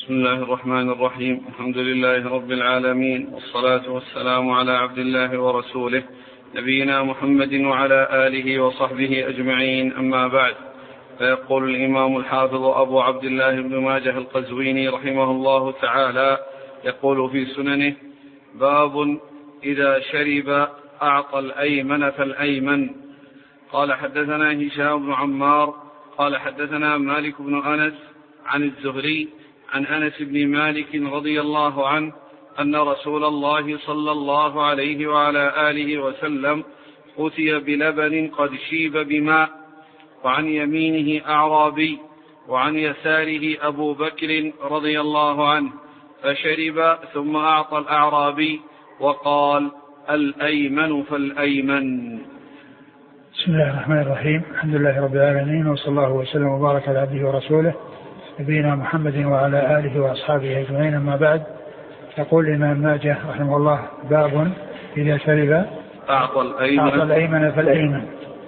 بسم الله الرحمن الرحيم. الحمد لله رب العالمين، والصلاة والسلام على عبد الله ورسوله نبينا محمد وعلى آله وصحبه أجمعين، أما بعد. فيقول الإمام الحافظ أبو عبد الله بن ماجه القزويني رحمه الله تعالى يقول في سننه: باب إذا شرب أعطى الأيمن فالأيمن. قال حدثنا هشام بن عمار قال حدثنا مالك بن أنس عن الزهري عن أنس بن مالك رضي الله عنه أن رسول الله صلى الله عليه وعلى آله وسلم أتي بلبن قد شيب بماء، وعن يمينه أعرابي وعن يساره أبو بكر رضي الله عنه، فشرب ثم أعطى الأعرابي وقال: الأيمن فالأيمن. بسم الله الرحمن الرحيم. الحمد لله رب العالمين، وصلى الله وسلم وبارك على عبده ورسوله نبينا محمد وعلى آله وأصحابه أجمعين، أما بعد. يقول الإمام ماجه رحمه الله: باب إذا شرب أعطى الأيمن فالأيمن.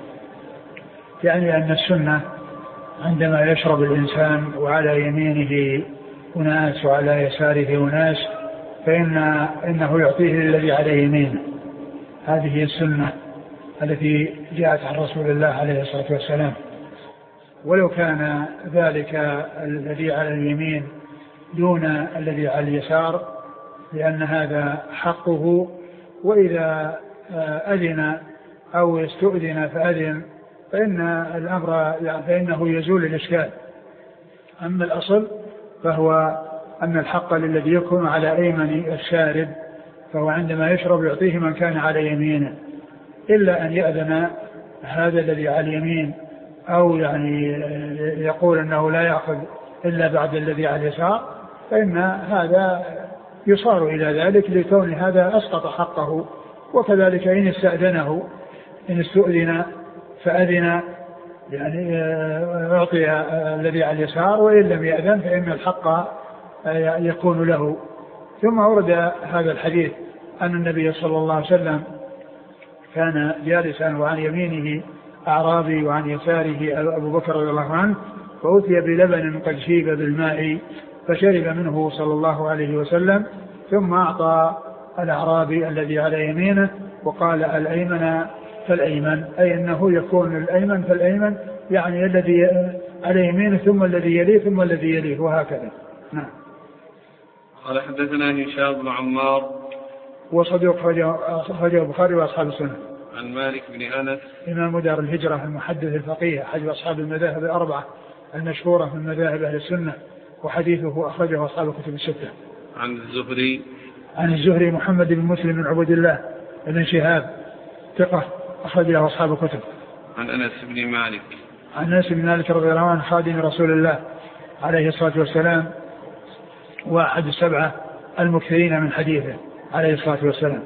يعني أن السنة عندما يشرب الإنسان وعلى يمينه أناس وعلى يساره أناس فإنه يعطيه الذي على يمينه. هذه السنة التي جاءت عن رسول الله عليه الصلاة والسلام، ولو كان ذلك الذي على اليمين دون الذي على اليسار، لأن هذا حقه، وإذا أذن أو يستؤذن فأذن فإن الأمر فإنه يزول الإشكال. أما الأصل فهو أن الحق للذي يكون على أيمن الشارب، فهو عندما يشرب يعطيه من كان على يمينه، إلا أن يأذن هذا الذي على اليمين أو يعني يقول أنه لا يأخذ إلا بعد الذي على اليسار، فإن هذا يصار إلى ذلك لكون هذا أسقط حقه. وكذلك إن استأذنه، إن استؤذن فأذن يعني أعطي الذي على اليسار، وإن لم يأذن فإن الحق يكون له. ثم ورد هذا الحديث أن النبي صلى الله عليه وسلم كان جالسا وعن يمينه أعرابي وعن يساره أبو بكر رضي الله عنه، فأتي بلبن قد شيب بالماء فشرب منه صلى الله عليه وسلم، ثم أعطى الأعرابي الذي على يمينه وقال: الأيمن فالأيمن، أي أنه يكون الأيمن فالأيمن، يعني الذي على يمينه ثم الذي يليه ثم الذي يليه، وهكذا. نعم. قال حدثنا هشام بن عمار وصديق أخرجه البخاري وأصحاب السنة. عن مالك بن أنس إمام دار الهجرة المحدث الفقيه أحد أصحاب المذاهب الأربعة المشهورة من مذاهب أهل السنة، وحديثه أخرجه أصحاب الكتب الستة. عن الزهري محمد بن مسلم بن عبد الله بن شهاب ثقة أخرجه أصحاب الكتب. عن أنس بن مالك رضي الله عنه خادم رسول الله عليه الصلاة والسلام، وأحد السبعة المكثرين من حديثه عليه الصلاة والسلام.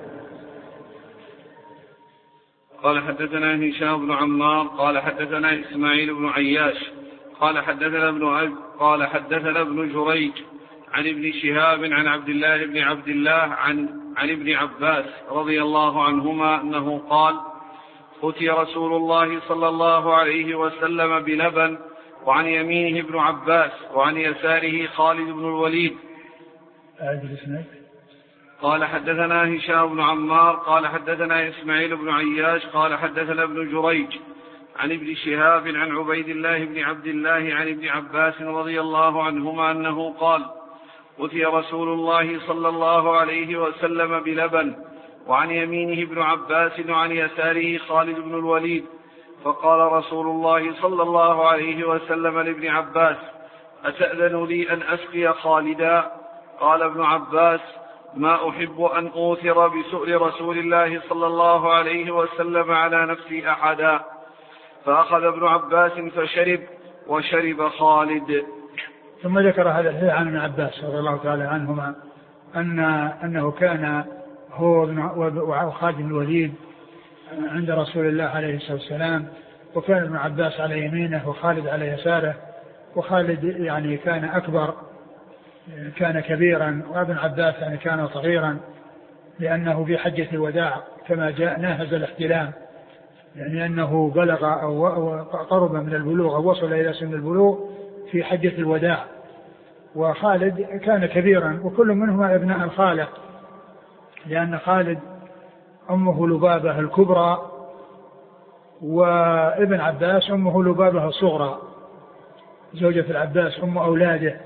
قال حدثنا هشام بن عمار قال حدثنا إسماعيل بن عياش قال حدثنا ابن جريج عن ابن شهاب عن عبد الله عن ابن عباس رضي الله عنهما أنه قال: أتي رسول الله صلى الله عليه وسلم بلبن، وعن يمينه ابن عباس وعن يساره خالد بن الوليد. قال حدثنا هشام بن عمار قال حدثنا إسماعيل بن عياش قال حدثنا ابن جريج عن ابن شهاب عن عبيد الله بن عبد الله عن ابن عباس رضي الله عنهما أنه قال: أتي رسول الله صلى الله عليه وسلم بلبن، وعن يمينه ابن عباس وعن يساره خالد بن الوليد، فقال رسول الله صلى الله عليه وسلم لابن عباس: أتأذن لي أن أسقي خالدا؟ قال ابن عباس: ما أحب أن أوثر بسؤل رسول الله صلى الله عليه وسلم على نفسي أحدا. فأخذ ابن عباس فشرب، وشرب خالد. ثم ذكر هذا الحديث عن ابن عباس رضي الله تعالى عنهما أنه كان هو وخالد بن الوليد عند رسول الله عليه الصلاة والسلام، وكان ابن عباس على يمينه وخالد على يساره، وخالد يعني كان أكبر، كان كبيرا، وابن عباس يعني كان صغيرا، لأنه في حجة الوداع كما جاء ناهز الاحتلام، يعني أنه بلغ أو قرب من البلوغ أو وصل إلى سن البلوغ في حجة الوداع، وخالد كان كبيرا، وكل منهما ابناء الخالة، لأن خالد أمه لبابة الكبرى، وابن عباس أمه لبابة الصغرى زوجة العباس أم أولاده.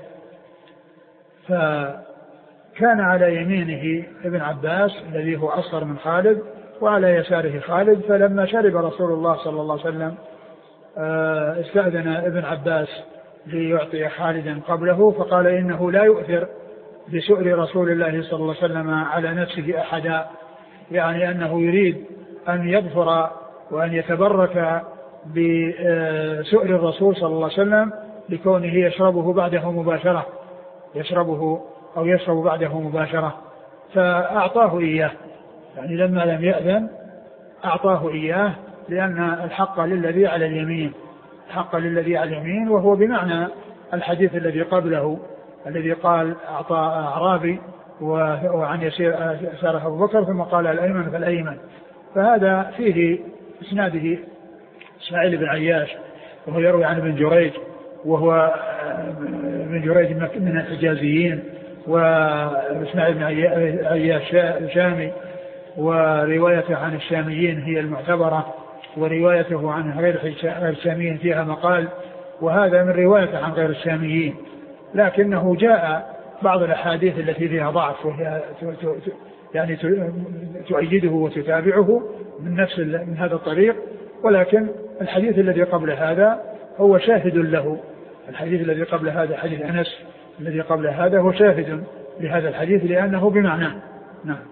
فكان على يمينه ابن عباس الذي هو أصغر من خالد، وعلى يساره خالد. فلما شرب رسول الله صلى الله عليه وسلم استأذن ابن عباس ليعطي خالدا قبله، فقال إنه لا يؤثر بسؤر رسول الله صلى الله عليه وسلم على نفسه أحدا، يعني أنه يريد أن يظفر وأن يتبرك بسؤر الرسول صلى الله عليه وسلم لكونه يشربه بعده مباشرة، يشربه أو يشرب بعده مباشرة. فأعطاه إياه، يعني لما لم يأذن أعطاه إياه، لأن الحق للذي على اليمين، الحق للذي على اليمين، وهو بمعنى الحديث الذي قبله الذي قال أعطى أعرابي وعن يساره أبو بكر ثم قال الأيمن فالأيمن. فهذا فيه إسناده إسماعيل بن عياش، وهو يروي عن ابن جريج، وهو ابن جريج من الحجازيين، وإسماعيل بن عياش شامي، وروايته عن الشاميين هي المعتبرة، وروايته عن غير الشاميين فيها مقال، وهذا من روايته عن غير الشاميين. لكنه جاء بعض الأحاديث التي فيها ضعف وهي يعني تؤيده وتتابعه من هذا الطريق، ولكن الحديث الذي قبل هذا هو شاهد له. الحديث الذي قبل هذا حديث أنس الذي قبل هذا هو شاهد لهذا الحديث لأنه بمعناه. نعم.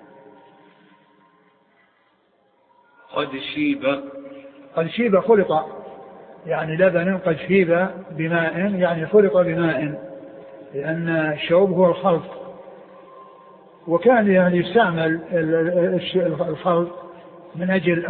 قد شيب خلط، يعني لبن قد شيب بماء، يعني خلط بماء، لأن الشوب هو الخلط. وكان يعني يستعمل الخلط من أجل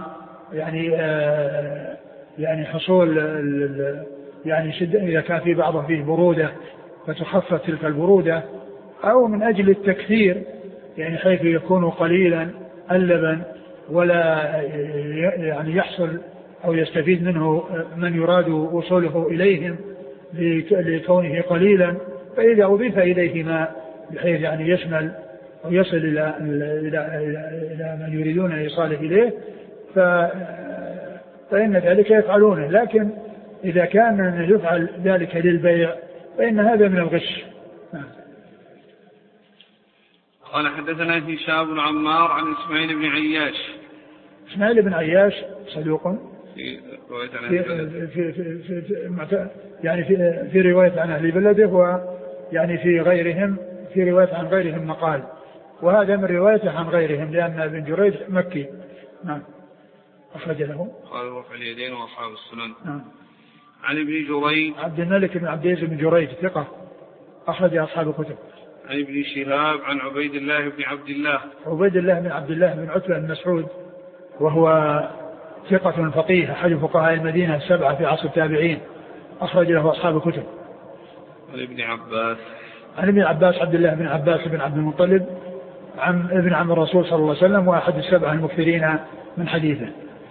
يعني حصول يعني إذا كان في بعضه فيه برودة فتخفف تلك البرودة، أو من أجل التكثير، يعني حيث يكون قليلا اللبن ولا يعني يحصل أو يستفيد منه من يراد وصوله إليهم لكونه قليلا، فإذا أضيف إليه ماء بحيث يعني يشمل أو يصل إلى من يريدون إيصاله إليه فإن ذلك يفعلونه. لكن إذا كان يفعل ذلك للبيع فإن هذا من الغش. قال حدثنا هشام بن عمار عن إسماعيل بن عياش. إسماعيل بن عياش صدوق في رواية عن أهل بلده، ويعني في غيرهم في رواية عن غيرهم مقال، وهذا من روايته عن غيرهم لأن ابن جريج مكي. نعم. أخرج له قال رفع اليدين وأصحاب السنن. نعم. عن ابن جريج عبد الملك بن عبد العزيز بن جريج ثقة أخرج أصحاب الكتب. عن ابن شهاب عن عبيد الله بن عبد الله. عبيد الله بن عبد الله بن عتبة بن مسعود، وهو ثقة فقيه أحد فقهاء المدينة السبعة في عصر التابعين، أخرج له أصحاب الكتب. عن ابن عباس. عن ابن عباس عبد الله بن عباس بن عبد المطلب عن ابن عم الرسول صلى الله عليه وسلم، وأحد السبعة المكثرين من حديثه.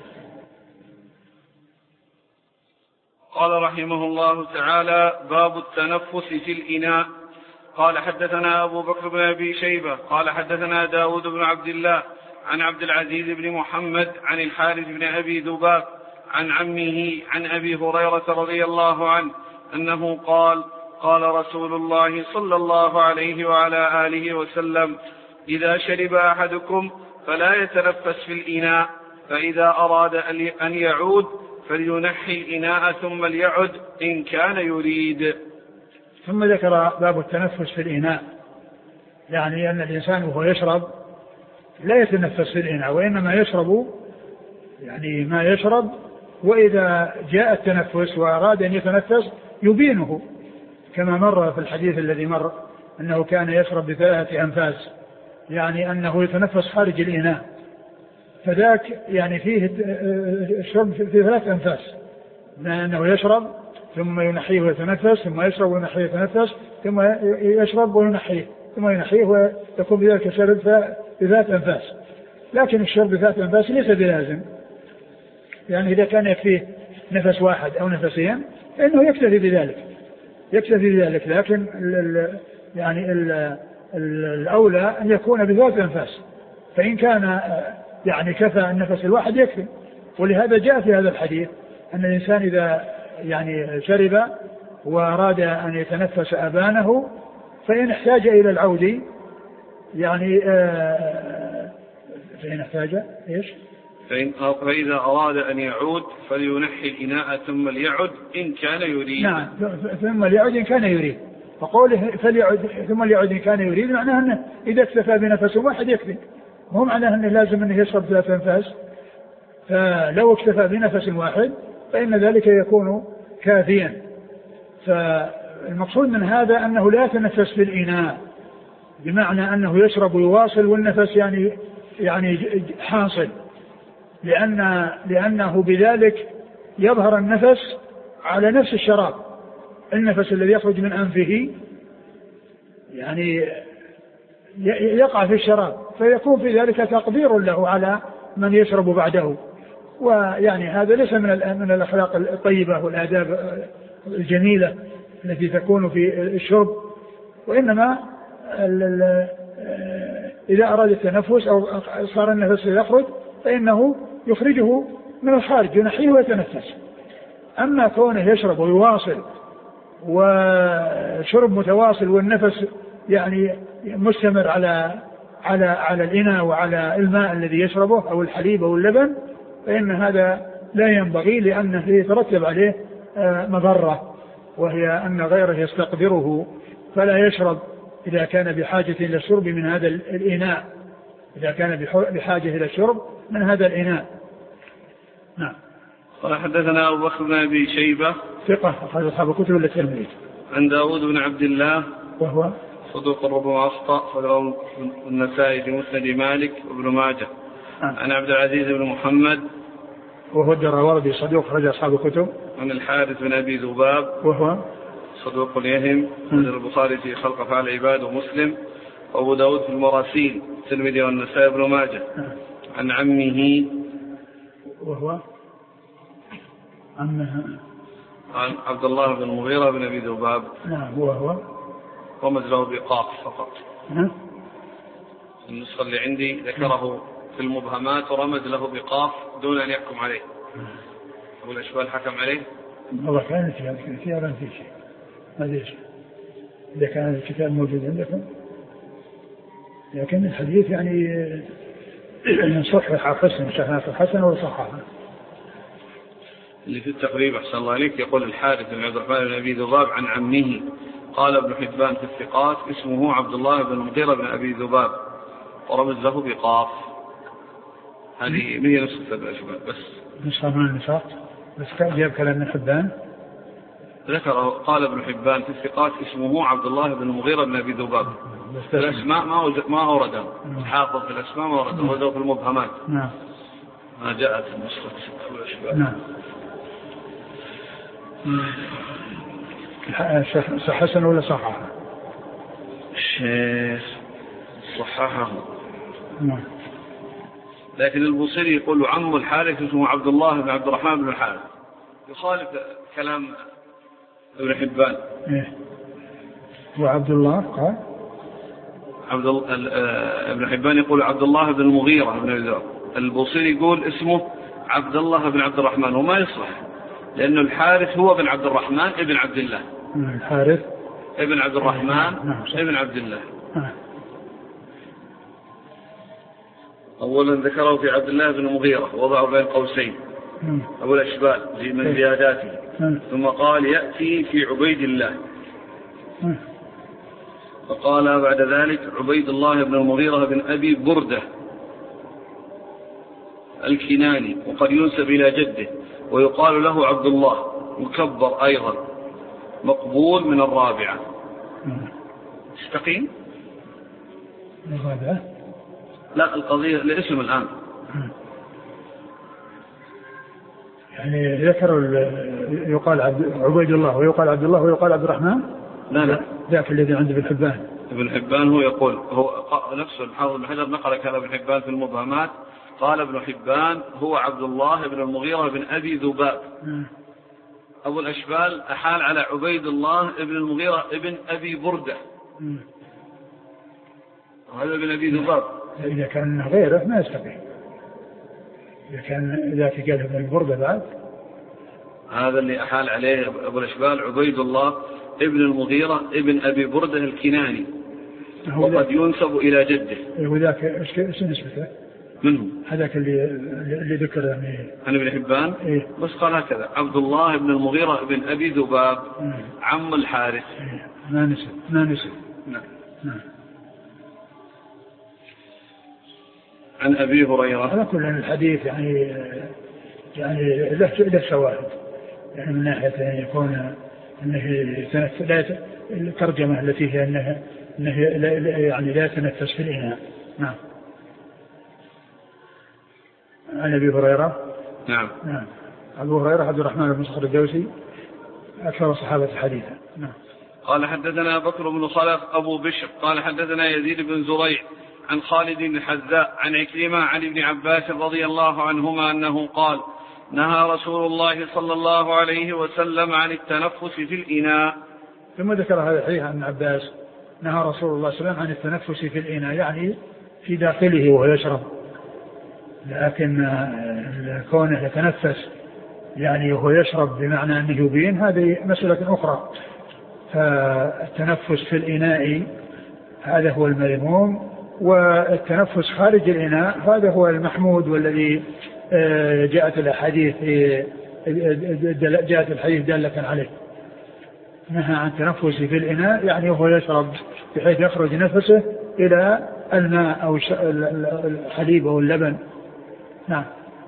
قال رحمه الله تعالى: باب التنفس في الإناء. قال حدثنا أبو بكر بن أبي شيبة قال حدثنا داود بن عبد الله عن عبد العزيز بن محمد عن الحارث بن أبي ذباب عن عمه عن أبي هريرة رضي الله عنه أنه قال: قال رسول الله صلى الله عليه وعلى آله وسلم: إذا شرب أحدكم فلا يتنفس في الإناء، فإذا أراد أن يعود فلينحي الإناء ثم ليعد إن كان يريد. ثم ذكر باب التنفس في الإناء، يعني أن الإنسان وهو يشرب لا يتنفس في الإناء، وإنما يشرب يعني ما يشرب، وإذا جاء التنفس وأراد أن يتنفس يبينه، كما مر في الحديث الذي مر أنه كان يشرب ب3 أنفاس، يعني أنه يتنفس خارج الإناء، فذاك يعني فيه الشرب في 3 أنفاس، لأنه يشرب ثم ينحيه ويتنفس، ثم يشرب وينحيه ويتنفس، ثم يشرب وينحيه، ثم ينحيه، ويكون بذلك شرب ب3 أنفاس. لكن الشرب ب3 أنفاس ليس بلازم، يعني إذا كان يكفيه نفس واحد أو نفسين فإنه يكتفي بذلك، يكتفي بذلك، لكن يعني الأولى أن يكون بثلاث أنفاس، فإن كان يعني كفى النفس الواحد يكفي. ولهذا جاء في هذا الحديث أن الإنسان إذا يعني شرب وأراد أن يتنفس أبانه فإن احتاج إلى العود يعني فإن احتاج إيش؟ فإذا أراد أن يعود فلينحي الإناء ثم ليعد إن كان يريد. نعم، ثم ليعد إن كان يريد. فقوله فليعد ثم ليعد إن كان يريد معناه أنه إذا اكتفى بنفس واحد يكفي، مو معناه أنه لازم أنه يشرب ثلاث أنفاس. فلو اكتفى بنفس واحد فإن ذلك يكون كافيا. فالمقصود من هذا أنه لا يتنفس في الإناء، بمعنى أنه يشرب ويواصل والنفس يعني حاصل، لأنه بذلك يظهر النفس على نفس الشراب. النفس الذي يخرج من أنفه يعني يقع في الشراب، فيكون في ذلك تقدير له على من يشرب بعده. ويعني هذا ليس من الأخلاق الطيبة والآداب الجميلة التي تكون في الشرب، وإنما إذا أراد التنفس أو صار النفس يخرج فإنه يخرجه من الخارج ينحيه ويتنفس. أما كونه يشرب ويواصل وشرب متواصل والنفس يعني مستمر على الإناء وعلى الماء الذي يشربه أو الحليب أو اللبن، فإن هذا لا ينبغي، لأنه يترتب عليه مضرة، وهي أن غيره يستقدره فلا يشرب إذا كان بحاجة إلى الشرب من هذا الإناء، إذا كان بحاجة إلى الشرب من هذا الإناء. نعم. قال حدثنا أبو بكر بن أبي شيبة ثقة أخرج أصحاب الكتب إلا الترمذي. عن داود بن عبد الله وهو صدوق ربما أخطأ، فله النسائي في مسند مالك وابن ماجه. عن عبد العزيز بن محمد وهو الدراوردي صدوق أخرج أصحاب الكتب. عن الحارث بن أبي ذباب وهو صدوق يهم، عند البخاري في خلق أفعال العباد ومسلم، وأبو داود في المراسيل الترمذي والنسائي وابن ماجه. عن عمه وهو عمه عن عبد الله بن المغيرة بن أبي ذباب. نعم. وهو رمز له بقاف فقط. النسخة اللي عندي ذكره في المبهمات ورمز له بقاف دون أن يحكم عليه. أبو الأشبال حكم عليه. والله كانت كثيرا في شيء ما ليش إذا كان الكتاب موجود عندكم، لكن الحديث يعني صحيح حسن شهادة حسن وصححه. اللي في التقريب أحسن الله عليك يقول الحارث بن عبد الرحمن بن أبي ذباب عن عمه، قال ابن حبان في الثقات اسمه عبد الله بن المغيرة بن أبي ذباب ورمز له بقاف. هذه هي نسخة الأشبال بس نسخة من النساق، بس جاب كلام ابن حبان ذكره. قال ابن حبان في الثقات اسمه عبد الله بن المغيرة بن أبي ذباب. الأسماء ما أورده حافظ في الأسماء ما أورده، أورده في المبهمات. نعم. ما جاءت نسخة الأشبال. نعم. حسن ولا صححه؟ الشيخ صححه. نعم. لكن البوصيري يقول عم الحارث اسمه عبد الله بن عبد الرحمن بن الحارث، يخالف كلام ابن حبان. إيه؟ وعبد الله قال ابن حبان يقول عبد الله بن المغيرة بن أبي ذباب، البوصيري يقول اسمه عبد الله بن عبد الرحمن، وما يصلح لأنه الحارث هو بن عبد الرحمن ابن عبد الله. الحارث ابن عبد الرحمن ابن عبد الله. أولا ذكره في عبد الله بن المغيرة وضعه بين قوسين أبو الأشبال من زياداته، ثم قال يأتي في عبيد الله، فقال بعد ذلك عبيد الله بن المغيرة بن أبي بردة الكناني، وقد ينسب إلى جده، ويقال له عبد الله، مكبر أيضا، مقبول من الرابعة. استقيم. الرابعة لا، القضية الاسم الآن يعني ذكر يقال عبيد الله ويقال عبد الله ويقال عبد الرحمن. لا ذاك الذي عند ابن حبان. ابن حبان هو يقول، هو نفسه الحافظ بن حجر نقل كلام ابن حبان في المبهمات، قال ابن حبان هو عبد الله بن المغيرة بن أبي ذباب أبو الأشبال أحال على عبيد الله ابن المغيرة ابن أبي بردة، وهذا ابن أبي ذباب. إذا كان غيره ما يستقيم، إذا كان ذاك قال ابن بردة بعد. هذا اللي أحال عليه أبو الأشبال عبيد الله ابن المغيرة ابن أبي بردة الكناني، وقد ينسب إلى جده. وذاك إيش نسبته؟ منه هذاك اللي ذكر يعني عن ابن حبان. إيه؟ بس قال هكذا: عبد الله بن المغيرة بن أبي ذباب عم الحارث. إيه؟ ما نسب. نعم. عن أبي هريرة. على كل الحديث يعني له شواهد، يعني من ناحية أن يكون أنه الترجمة التي هي أنه يعني لا يتنفس في الإناء. نعم. عن أبي هريرة. نعم. أبو هريرة عبد الرحمن بن صخر الدوسي أكثر الصحابة حديثا. نعم. قال حدثنا بكر بن خلف أبو بشر قال حدثنا يزيد بن زريع عن خالد بن الحذاء عن عكرمة عن ابن عباس رضي الله عنهما أنه قال: نهى رسول الله صلى الله عليه وسلم عن التنفس في الإناء. ثم ذكر هذا الحديث عن عباس: نهى رسول الله صلى الله عليه وسلم عن التنفس في الإناء، يعني في داخله وهو يشرب، لكن كونه يتنفس يعني وهو يشرب بمعنى أنه يبين، هذه مسألة أخرى. فالتنفس في الإناء هذا هو المذموم، والتنفس خارج الإناء هذا هو المحمود، والذي جاءت الحديث دالة عليه. نهى عن التنفس في الإناء يعني وهو يشرب بحيث يخرج نفسه إلى الماء أو الحليب أو اللبن. نعم.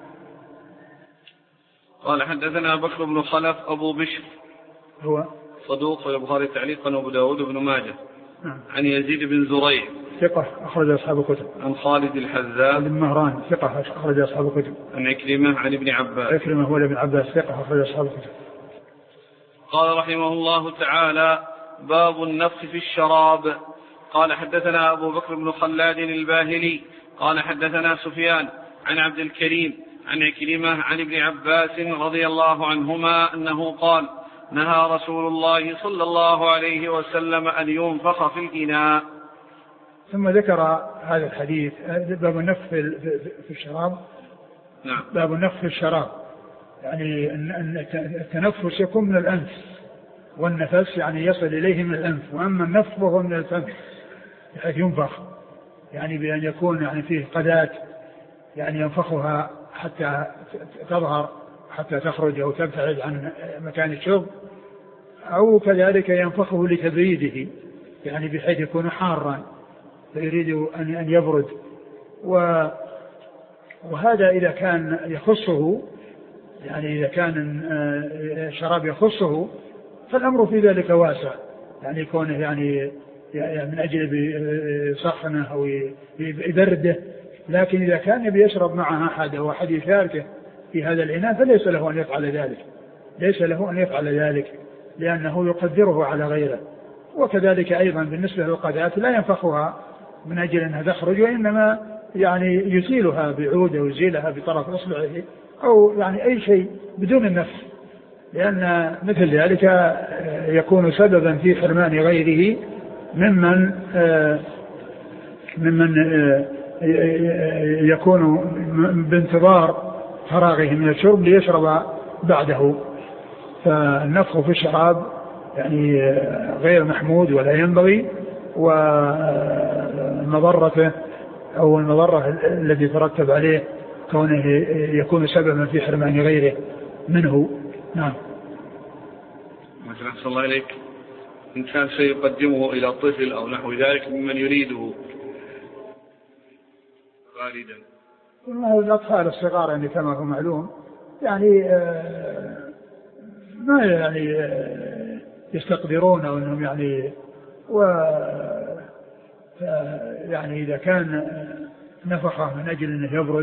قال حدثنا بكر بن خلف أبو بشر هو صدوق في البخاري تعليقا وأبو داود بن ماجه. نعم. عن يزيد بن زريع ثقة أخرج أصحاب الكتب. عن خالد الحذاء بن مهران ثقة أخرج أصحاب الكتب. عن عكرمة عن ابن عباس. عكرمة هو ابن عباس ثقة أخرج أصحاب الكتب. قال رحمه الله تعالى: باب النفخ في الشراب. قال حدثنا أبو بكر بن خلاد الباهلي قال حدثنا سفيان عن عبد الكريم عن عكرمة عن ابن عباس رضي الله عنهما أنه قال: نهى رسول الله صلى الله عليه وسلم أن ينفخ في الإناء. ثم ذكر هذا الحديث باب النفخ في الشراب. نعم. باب النفخ في الشراب يعني أن التنفس يكون من الأنف، والنفس يعني يصل إليه من الأنف، وأما النفخ فهو من الفم بحيث ينفخ، يعني بأن يكون يعني فيه قذات يعني ينفخها حتى تظهر، حتى تخرج أو تبتعد عن مكان الشرب، أو كذلك ينفخه لتبريده يعني بحيث يكون حارا فيريد أن يبرد. وهذا إذا كان يخصه، يعني إذا كان الشراب يخصه فالأمر في ذلك واسع، يعني يكونه يعني من أجل بسخنه أو يبرده. لكن إذا كان يبي يشرب معه أحد أو أحد يشاركه في هذا الإناء فليس له أن يفعل ذلك، ليس له أن يفعل ذلك، لأنه يقدره على غيره. وكذلك أيضا بالنسبة للقذات لا ينفخها من أجل أنها تخرج، وإنما يعني يزيلها بعود أو يزيلها بطرف إصبعه أو يعني أي شيء بدون النفس، لأن مثل ذلك يكون سببا في حرمان غيره ممن يكون بانتظار فراغه من الشرب ليشرب بعده. فالنفخ في الشراب يعني غير محمود ولا ينبغي، ومضرته أو المضرة الذي ترتب عليه كونه يكون سببا في حرمان غيره منه. نعم. مثلا أحسن الله إليك، إن كان سيقدمه إلى طفل أو نحو ذلك ممن يريده والدا. الأطفال الصغار يعني كما هو معلوم يعني ما يعني يستقدرون أو أنهم يعني يعني إذا كان نفخه من أجل أنه يبرد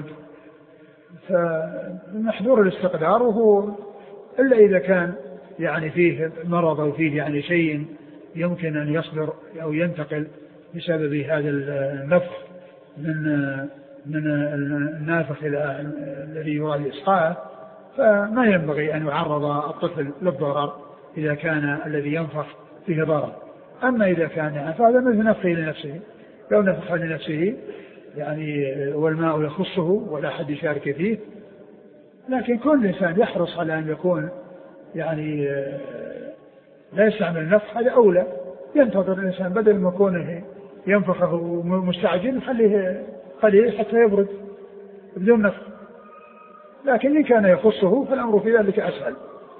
فمحذور الاستقدار، وهو إلا إذا كان يعني فيه مرض أو فيه يعني شيء يمكن أن يصدر أو ينتقل بسبب هذا النفخ من النافخ إلى الذي يراد إسقاءه، فما ينبغي أن يعرض الطفل للضرر إذا كان الذي ينفخ فيه ضرر. أما إذا كان فهذا مثل نفخه لنفسه، لو نفخ لنفسه يعني والماء يخصه ولا أحد يشارك فيه. لكن كل إنسان يحرص على أن يكون يعني لا يستعمل النفخ، هذا أولى. ينتظر الإنسان بدل ما يكون ينفخه مستعجل خليه قليل حتى يبرد بدون نفخ. لكن إن كان يخصه فالأمر في ذلك أسهل.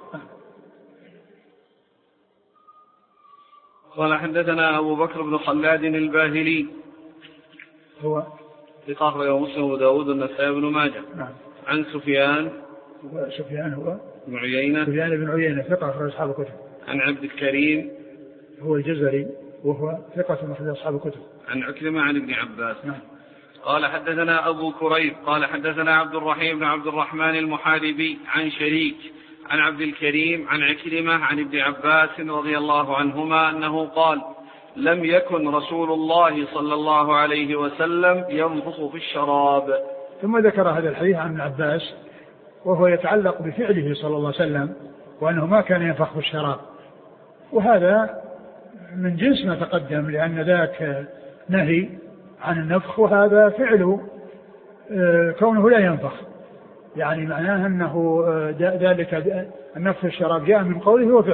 قال حدثنا أبو بكر بن خلاد الباهلي هو ثقة أخرجه مسلم وداود والنسائي بن ماجه. نعم. عن سفيان هو بن عيينة ثقة أخرج أصحاب الكتب. عن عبد الكريم هو الجزري وهو ثقة أخرج أصحاب الكتب. عن عكرمة عن ابن عباس. نعم. قال حدثنا أبو كريب قال حدثنا عبد الرحيم بن عبد الرحمن المحاربي عن شريك عن عبد الكريم عن عكرمة عن ابن عباس رضي الله عنهما أنه قال: لم يكن رسول الله صلى الله عليه وسلم ينفخ في الشراب. ثم ذكر هذا الحديث عن ابن عباس وهو يتعلق بفعله صلى الله عليه وسلم وأنه ما كان ينفخ في الشراب، وهذا من جنس ما تقدم، لأن ذاك نهي عن النفخ وهذا فعله كونه لا ينفخ، يعني معناه أنه ذلك النفخ في الشراب جاء من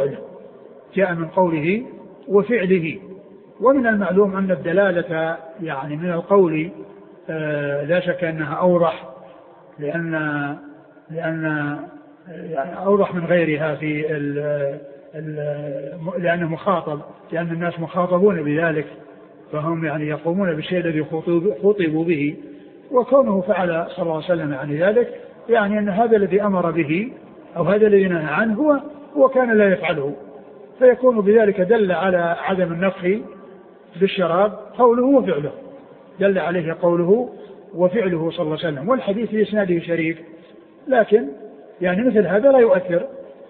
قوله وفعله. ومن المعلوم أن الدلالة يعني من القول لا شك أنها أوضح، لأن يعني أوضح من غيرها في لأنه مخاطب، لأن الناس مخاطبون بذلك، فهم يعني يقومون بالشيء الذي خطبوا به، وكونه فعل صلى الله عليه وسلم يعني ذلك يعني أن هذا الذي أمر به أو هذا الذي نهى عنه هو كان لا يفعله، فيكون بذلك دل على عدم النفخ بالشراب قوله وفعله، دل عليه قوله وفعله صلى الله عليه وسلم. والحديث في إسناده شريك، لكن يعني مثل هذا لا يؤثر،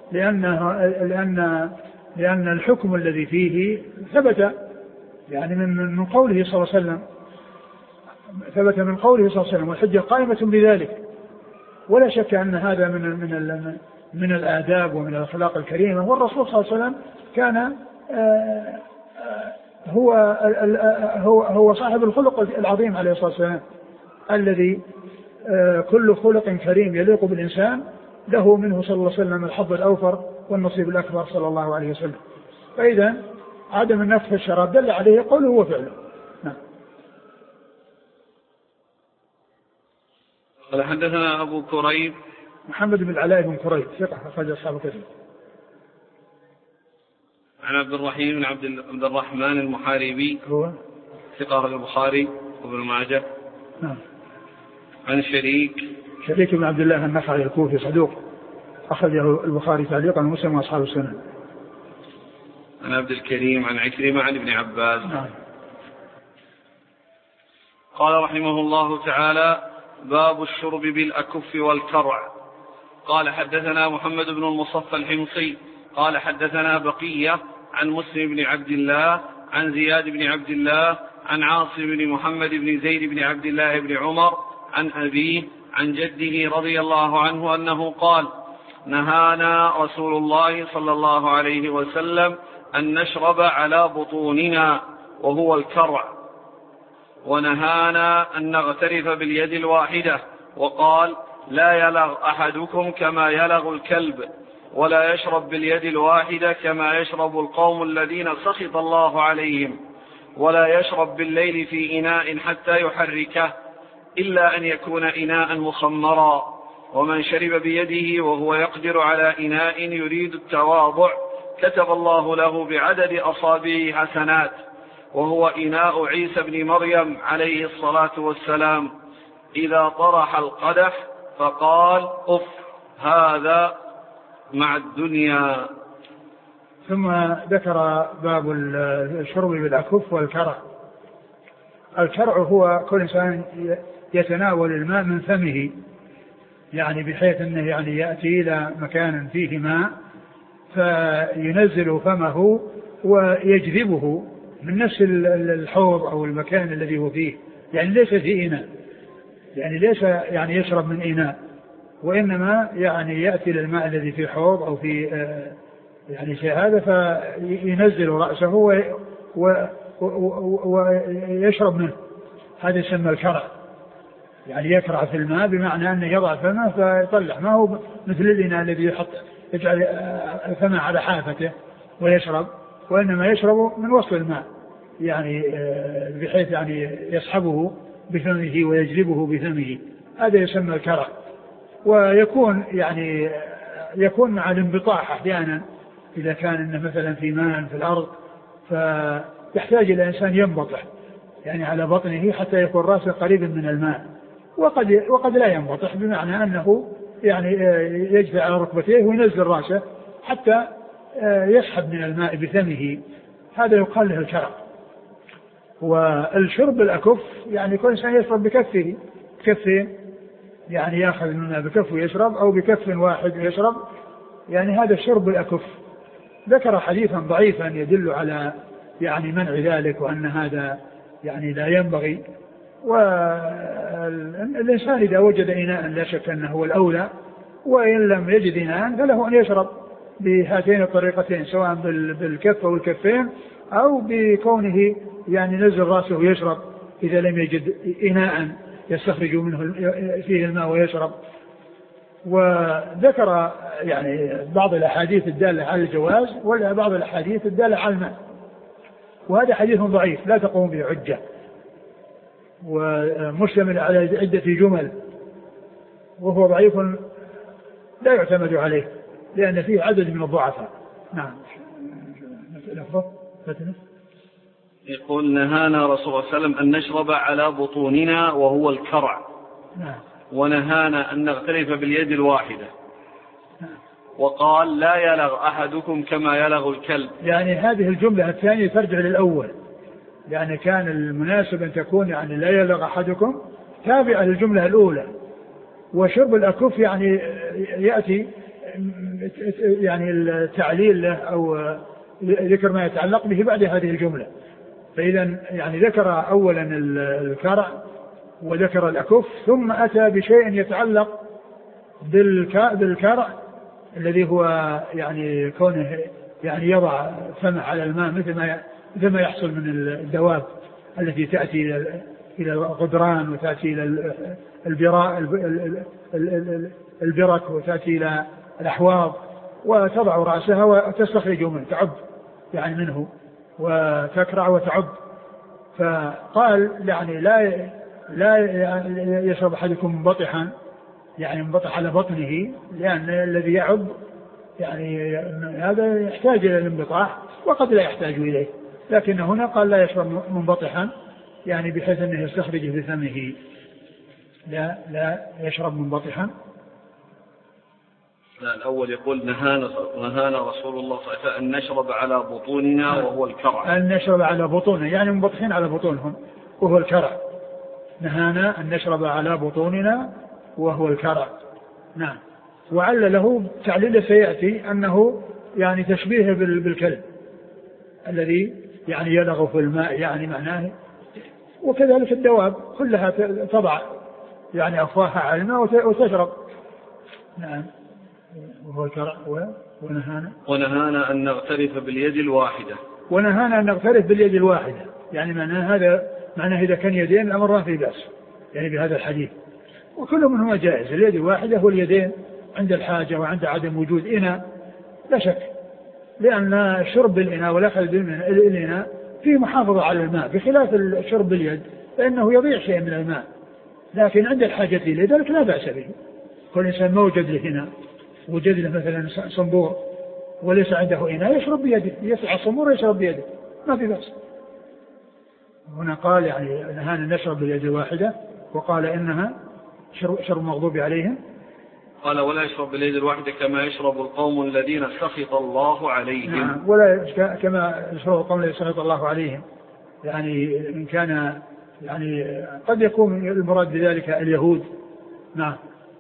لأن الحكم الذي فيه ثبت يعني من قوله صلى الله عليه وسلم، ثبت من قوله صلى الله عليه وسلم، والحجة قائمة بذلك. ولا شك أن هذا من الآداب ومن الأخلاق الكريمة، والرسول صلى الله عليه وسلم كان هو صاحب الخلق العظيم عليه الصلاة والسلام، الذي كل خلق كريم يليق بالإنسان له منه صلى الله عليه وسلم الحظ الأوفر والنصيب الأكبر صلى الله عليه وسلم. فإذا عدم النفخ في الشراب دل عليه قوله وفعله. نعم. قال حدثنا أبو كريب محمد بن العلاء بن كريب ثقة أخرج أصحاب الكتب. عن عبد الرحيم بن عبد الرحمن المحاربي هو ثقة أخرج البخاري وابن ماجه. نعم. عن شريك بن عبد الله النخعي الكوفي صدوق أخرجه البخاري تعليقا ومسلم وأصحاب السنن. عن عبد الكريم عن عكرمة عن ابن عباس. نعم. قال رحمه الله تعالى: باب الشرب بالأكف والكرع. قال حدثنا محمد بن المصفى الحمصي قال حدثنا بقية عن مسلم بن عبد الله عن زياد بن عبد الله عن عاصم بن محمد بن زيد بن عبد الله بن عمر عن أبيه عن جده رضي الله عنه أنه قال: نهانا رسول الله صلى الله عليه وسلم أن نشرب على بطوننا وهو الكرع، ونهانا أن نغترف باليد الواحدة، وقال: لا يلغ أحدكم كما يلغ الكلب، ولا يشرب باليد الواحدة كما يشرب القوم الذين سخط الله عليهم، ولا يشرب بالليل في إناء حتى يحركه إلا أن يكون إناء مخمرا، ومن شرب بيده وهو يقدر على إناء يريد التواضع كتب الله له بعدد أصابعه حسنات، وهو إناء عيسى بن مريم عليه الصلاة والسلام، إذا طرح القدح فقال: أف هذا مع الدنيا. ثم ذكر باب الشرب بالأكف والكرع. الكرع هو كل إنسان يتناول الماء من فمه، يعني بحيث أنه يعني يأتي إلى مكان فيه ماء فينزل فمه ويجذبه من نفس الحوض أو المكان الذي هو فيه، يعني ليس في إناء، يعني ليس يعني يشرب من إناء، وإنما يعني يأتي للماء الذي في حوض أو في يعني شيء هذا فينزل رأسه ويشرب منه. هذا يسمى الكرع، يعني يكرع في الماء بمعنى أنه يضع فمه فيطلع، ما هو مثل الإناء الذي يجعل فمه على حافته ويشرب، وإنما يشرب من وسط الماء يعني بحيث يعني يسحبه بفمه ويجذبه بفمه. هذا يسمى الكرع. ويكون يعني يكون مع الانبطاح أحيانا، إذا كان إنه مثلا في ماء في الأرض فيحتاج إلى إنسان ينبطح يعني على بطنه حتى يكون رأسه قريبا من الماء، وقد لا ينبطح بمعنى أنه يعني يجفع على ركبتيه وينزل رأسه حتى يسحب من الماء بفمه. هذا يقال له الكرع. والشرب الأكف يعني كل إنسان يشرب بكفه، كفين يعني يأخذ منها بكف ويشرب، أو بكف واحد ويشرب، يعني هذا الشرب الأكف. ذكر حديثا ضعيفا يدل على يعني منع ذلك، وأن هذا يعني لا ينبغي. والإنسان إذا وجد إناء لا شك أنه هو الأولى، وإن لم يجد إناء فله أن يشرب بهاتين الطريقتين، سواء بالكف أو الكفين، أو بكونه يعني نزل رأسه ويشرب إذا لم يجد إناء يستخرج منه فيه الماء ويشرب. وذكر يعني بعض الأحاديث الدالة على الجواز، ولا بعض الأحاديث الدالة على الماء، وهذا حديث ضعيف لا تقوم به حجة، ومشتمل على عدة جمل، وهو ضعيف لا يعتمد عليه لأن فيه عدد من الضعفاء. نعم. يقول نهانا رسول الله صلى الله عليه وسلم أن نشرب على بطوننا وهو الكرع. نعم. ونهانا أن نغترف باليد الواحدة. نعم. وقال لا يلغ أحدكم كما يلغ الكلب. يعني هذه الجملة الثانية ترجع للأول، يعني كان المناسب أن تكون يعني لا يلغ أحدكم تابعة للجملة الأولى. وشرب الأكف يعني يأتي يعني التعليل له أو ذكر ما يتعلق به بعد هذه الجملة. فإذا يعني ذكر أولا الكرع وذكر الأكف، ثم أتى بشيء يتعلق بالكرع الذي هو يعني كونه يعني يضع فمه على الماء مثل ما يحصل من الدواب التي تأتي إلى الغدران وتأتي إلى البرك وتأتي إلى الأحواض، وتضع رأسها وتستخرج منه، تعب يعني منه وتكرع وتعب. فقال يعني لا يشرب أحدكم منبطحا، يعني منبطح على بطنه، لأن الذي يعب يعني هذا يحتاج إلى الانبطاح وقد لا يحتاج إليه، لكن هنا قال لا يشرب منبطحا يعني بحيث أنه يستخرج بفمه، لا يشرب منبطحا. لا، الأول يقول نهانا رسول الله صلى الله عليه وسلم أن نشرب على بطوننا وهو الكرع. أن نشرب على بطوننا يعني منبطحين على بطونهم وهو الكرع. نهانا أن نشرب على بطوننا وهو الكرع. نعم. وعل له تعليل سيأتي أنه يعني تشبيه بالكلب الذي يعني يلغ في الماء، يعني معناه. وكذلك الدواب كلها تضع يعني أفواهها على الماء وتشرب. نعم. وهو الكرع. ونهانا أن نغترف باليد الواحدة. ونهانا أن نغترف باليد الواحدة، يعني معناه إذا كان يدين الأمر ما في بأس يعني بهذا الحديث، وكل منهما جائز. اليد الواحدة واليدين عند الحاجة وعند عدم وجود إناء لا شك، لأن شرب الإناء والأخذ بالإناء فيه محافظة على الماء، بخلاف الشرب باليد فإنه يضيع شيء من الماء، لكن عند الحاجة إليه ذلك لا بأس به. كل إنسان موجد له هنا، وجد له مثلا صنبور وليس عنده إناء يشرب بيده، يسعى الصنبور ويشرب بيده ما في بأس. هنا قال يعني نهانا نشرب باليد الواحدة، وقال إنها شرب مغضوب عليهم. قال ولا يشرب باليد الواحدة كما يشرب القوم الذين سخط الله عليهم. نعم. ولا كما يشرب القوم الذين سخط الله عليهم، يعني إن كان يعني قد يكون المراد بذلك اليهود. نعم.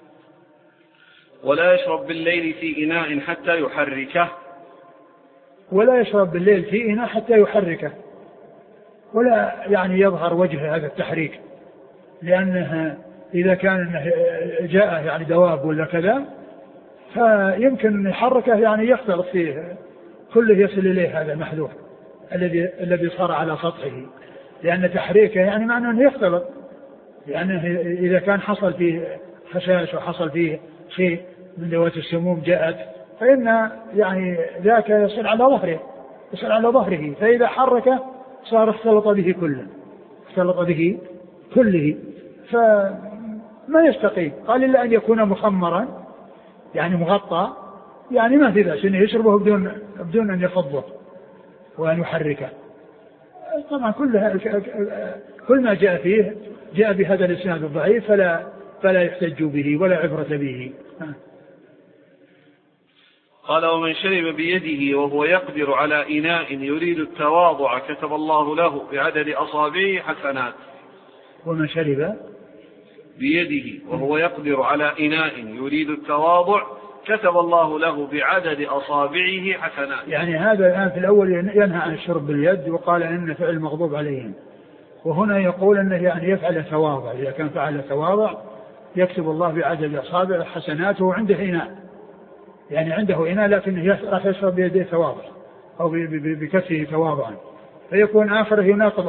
ولا يشرب بالليل في إناء حتى يحركه. ولا يشرب بالليل في إناء حتى يحركه، ولا يعني يظهر وجه هذا التحريك، لأنه إذا كان جاء يعني دواب ولا كذا فيمكن يحركه يعني يختلط فيه كله يصل إليه هذا المحذوف الذي صار على سطحه، لأن تحريكه يعني معنى أنه يختلط، لأنه إذا كان حصل فيه خشاش وحصل فيه شيء من ذوات السموم جاءت فإن يعني ذاك يصل على ظهره فإذا حركه صار اختلط به كله فما يستقيم. قال إلا أن يكون مخمرا يعني مغطى، يعني ما في بأس إنه يشربه بدون أن يفضه وأن يحركه. طبعا كل ما جاء بهذا الإسناد الضعيف فلا يحتج به ولا عبرة به. قال ومن شرب بيده وهو يقدر على إناء يريد التواضع كتب الله له بعدد أصابعه حسنات. ومن شرب بيده وهو يقدر على إناء يريد التواضع كتب الله له بعدد أصابعه حسنات. يعني هذا الآن في الأول ينهى عن الشرب باليد وقال إن فعل المغضوب عليهم، وهنا يقول أنه يعني يفعل تواضع، إذا كان فعل تواضع يكتب الله بعدد أصابع حسناته. عنده إناء، يعني عنده إناء لكنه راح يشرب بيده تواضع أو بكفه تواضعا، فيكون آخره يناقض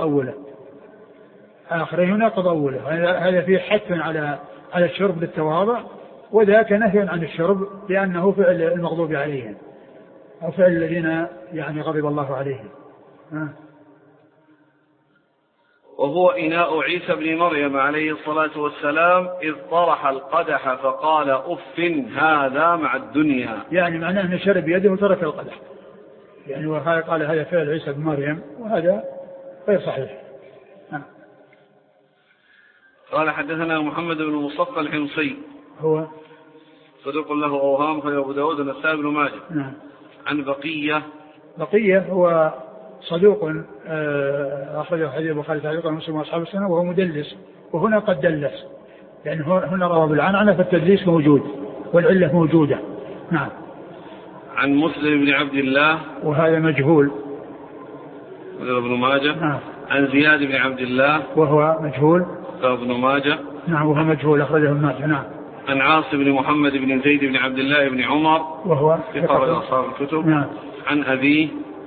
أوله. هذا فيه حث على الشرب بالتواضع، وذاك نهي عن الشرب لأنه فعل المغضوب عليهم أو فعل الذين يعني غضب الله عليهم. وهو إناء عيسى بن مريم عليه الصلاة والسلام إذ طرح القدح فقال أف هذا مع الدنيا، يعني معناه أنه شرب يده وترك القدح، يعني قال هذا فعل عيسى بن مريم وهذا غير صحيح. قال حدثنا محمد بن مصطفى الحمصي هو صدوق له أوهام في أبو داود والنسائي بن ماجه. نعم. عن بقية هو صدوق أخرجه حديث البخاري تعليقا ومسلم وأصحاب السنة وهو مدلس، وهنا قد دلس، يعني هنا روى بالعنعنة فالتدليس موجود والعلة موجودة. نعم. عن مسلم بن عبد الله وهذا مجهول ابن ماجه. نعم. عن زياد بن عبد الله وهو مجهول ابن ماجه. نعم وهو مجهول أخرجه ابن ماجه. نعم. عن عاصم بن محمد بن زيد بن عبد الله بن عمر وهو ثقة أصحاب الكتب. نعم. عن أبيه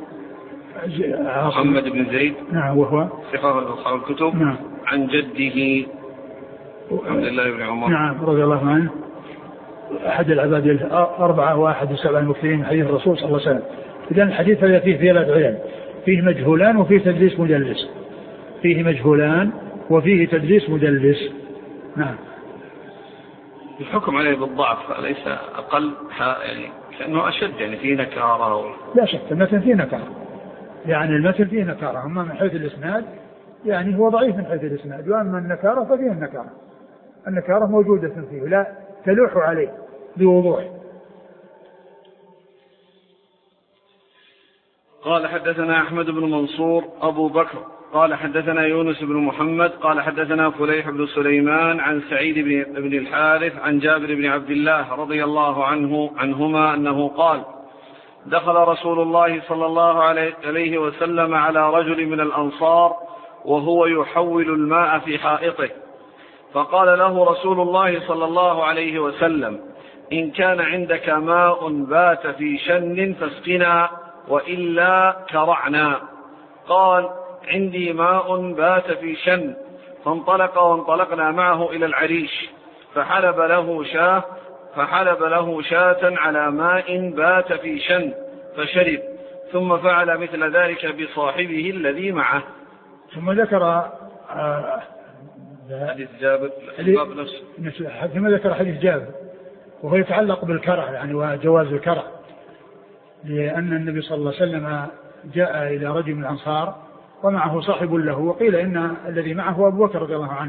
محمد بن زيد. نعم وهو ثقة أصحاب الكتب. نعم. عن جده عبد الله بن عمر. نعم رضي الله عنه، أحد العباد الأربعة وأحد السبع المكثرين من حديث الرسول صلى الله عليه وسلم. إذن الحديث هذا فيه ثلاث علل، فيه مجهولان وفيه تدليس مدلس. فيه مجهولان وفيه تدليس مدلس. نعم. الحكم عليه بالضعف ليس أقل يعني كأنه أشد، يعني فيه نكارة لا شك المتن فيه نكارة، يعني المتن فيه نكارة، أما من حيث الإسناد يعني هو ضعيف من حيث الإسناد، وأما النكارة ففيه النكارة موجودة فيه لا تلوح عليه بوضوح. قال حدثنا أحمد بن منصور أبو بكر قال حدثنا يونس بن محمد قال حدثنا فليح بن سليمان عن سعيد بن الحارث عن جابر بن عبد الله رضي الله عنهما أنه قال دخل رسول الله صلى الله عليه وسلم على رجل من الأنصار وهو يحول الماء في حائطه، فقال له رسول الله صلى الله عليه وسلم إن كان عندك ماء بات في شن فاسقنا وإلا كرعنا. قال عندي ماء بات في شن، فانطلق وانطلقنا معه إلى العريش فحلب له شاة على ماء بات في شن فشرب، ثم فعل مثل ذلك بصاحبه الذي معه. ثم ذكر حديث جابر ثم ذكر حديث جابر وهو يتعلق بالكرع يعني وجواز الكرع، لأن النبي صلى الله عليه وسلم جاء إلى رجل من الأنصار ومعه صاحب له، وقيل إن الذي معه أبو بكر رضي الله عنه،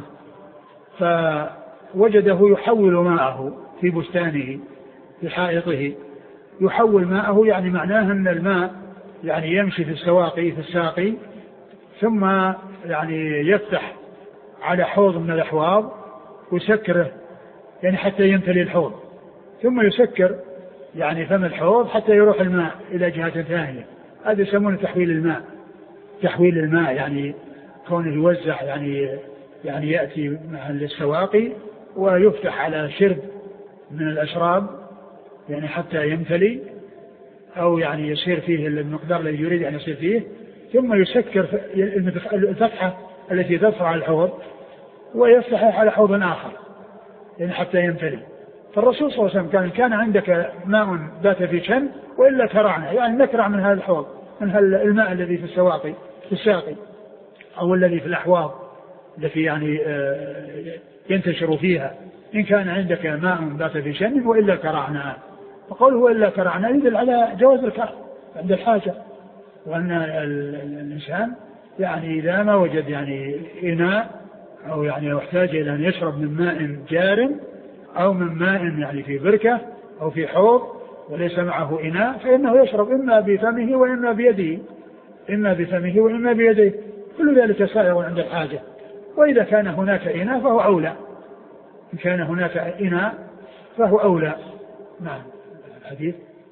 فوجده يحول ماءه في بستانه في حائطه، يحول ماءه يعني معناه أن الماء يعني يمشي في الساقي ثم يعني يفتح على حوض من الأحواض ويسكره يعني حتى يمتلي الحوض، ثم يسكر يعني فم الحوض حتى يروح الماء إلى جهة ثانية. هذا يسمونه تحويل الماء يعني كونه يوزع يعني يأتي مع السواقي ويفتح على شرب من الأشراب يعني حتى يمتلي أو يعني يصير فيه المقدار الذي يريد أن يصير فيه، ثم يسكر الفتحة التي تدخل على الحوض ويفتح على حوض آخر يعني حتى يمتلي. فالرسول صلى الله عليه وسلم كان عندك ماء بات في شن وإلا كرعنا، يعني نكرع من هذا الحوض، من هذا الماء الذي في الساقي أو الذي في الأحواض التي يعني ينتشر فيها. إن كان عندك ماء بات في شن وإلا كرعنا، فقوله وإلا كرعنا يدل على جواز الكرع عند الحاجة، وأن الإنسان يعني إذا ما وجد يعني إناء أو يعني يحتاج إلى أن يشرب من ماء جار أو من ماء يعني في بركة أو في حوض وليس معه إناء، فإنه يشرب إما بفمه وإما بيده، إما بفمه وإما بيده، كل ذلك سائر عند الحاجة. وإذا كان هناك إناء فهو أولى، إن كان هناك إناء فهو أولى. نعم. الحديث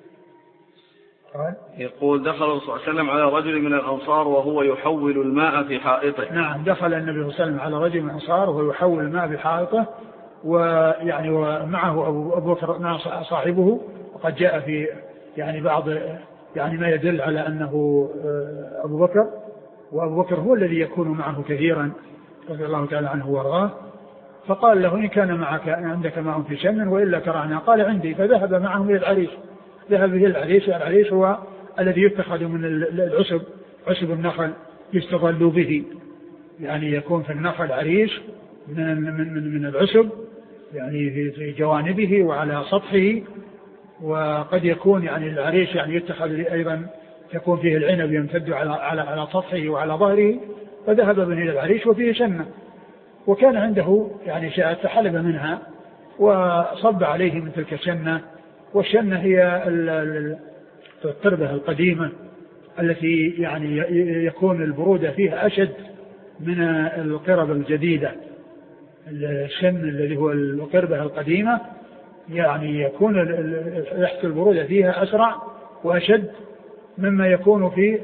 يقول دخل الرسول صلى الله عليه وسلم على رجل من الأنصار وهو يحول الماء في حائطه. نعم، دخل النبي صلى الله عليه وسلم على رجل من الأنصار وهو يحول الماء في حائطه، ويعني ومعه أبو بكر صاحبه، وقد جاء في يعني بعض يعني ما يدل على أنه أبو بكر، وأبو بكر هو الذي يكون معه كثيرا رضي الله تعالى عنه وارضاه. فقال له إن كان معك عندك ماء في شن وإلا كرعنا، قال عندي، فذهب معهم إلى العريش. ذهب به العريش. العريش هو الذي يتخذ من العسب، عسب النخل يستظل به، يعني يكون في النخل عريش من العسب يعني في جوانبه وعلى سطحه. وقد يكون يعني العريش يعني يتخذ أيضا يكون فيه العنب يمتد على سطحه وعلى ظهره. فذهب به إلى العريش وفيه شنة، وكان عنده يعني شاة فحلب منها وصب عليه من تلك الشنة. والشنة هي القربة القديمة التي يعني يكون البرودة فيها أشد من القرب الجديدة. الشن الذي هو القربة القديمة يعني يكون يحصل البرودة فيها أسرع وأشد مما يكون في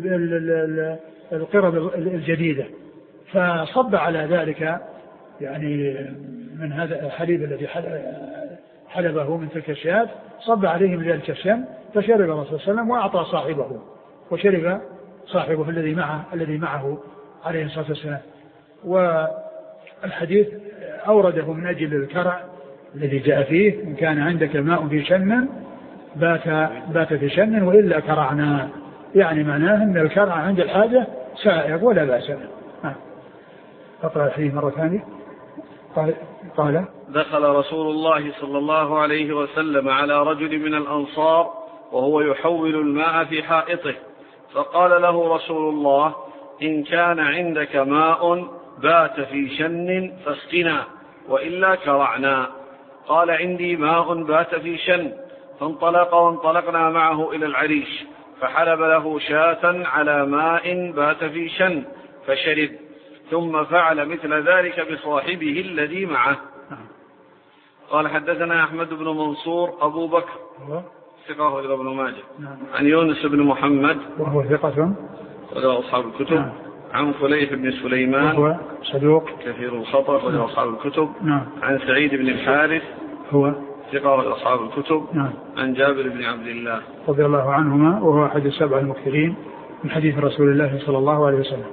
القرب الجديدة. فصب على ذلك يعني من هذا الحليب الذي حلبه من تلك الشاة، صب عليه من ذلك الشم، فشرب الرسول صلى الله عليه وسلم وأعطى صاحبه، وشرب صاحبه الذي معه عليه الصلاة والسلام. والحديث أورده من أجل الكرع الذي جاء فيه إن كان عندك ماء في شن بات في شن وإلا كرعنا، يعني معناه أن الكرع عند الحاجة سائغ ولا بأس به. أقرأ الحديث مرة ثانية. قال دخل رسول الله صلى الله عليه وسلم على رجل من الأنصار وهو يحول الماء في حائطه، فقال له رسول الله إن كان عندك ماء بات في شن فاسقنا وإلا كرعنا. قال عندي ماء بات في شن، وانطلقنا معه إلى العريش، فحلب له شاة على ماء بات في شن فشرب، ثم فعل مثل ذلك بصاحبه الذي معه. قال حدثنا أحمد بن منصور أبو بكر ثقة إلى ابن ماجه عن يونس بن محمد وهو ثقة وله أصحاب الكتب عن فليح بن سليمان وهو صدوق كثير الخطأ وله أصحاب الكتب عن سعيد بن الحارث هو ثقة إلى أصحاب الكتب عن جابر بن عبد الله رضي الله عنهما وهو أحد السبع المكثرين من حديث رسول الله صلى الله عليه وسلم.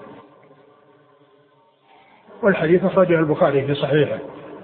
والحديث أخرجه البخاري في صحيحه.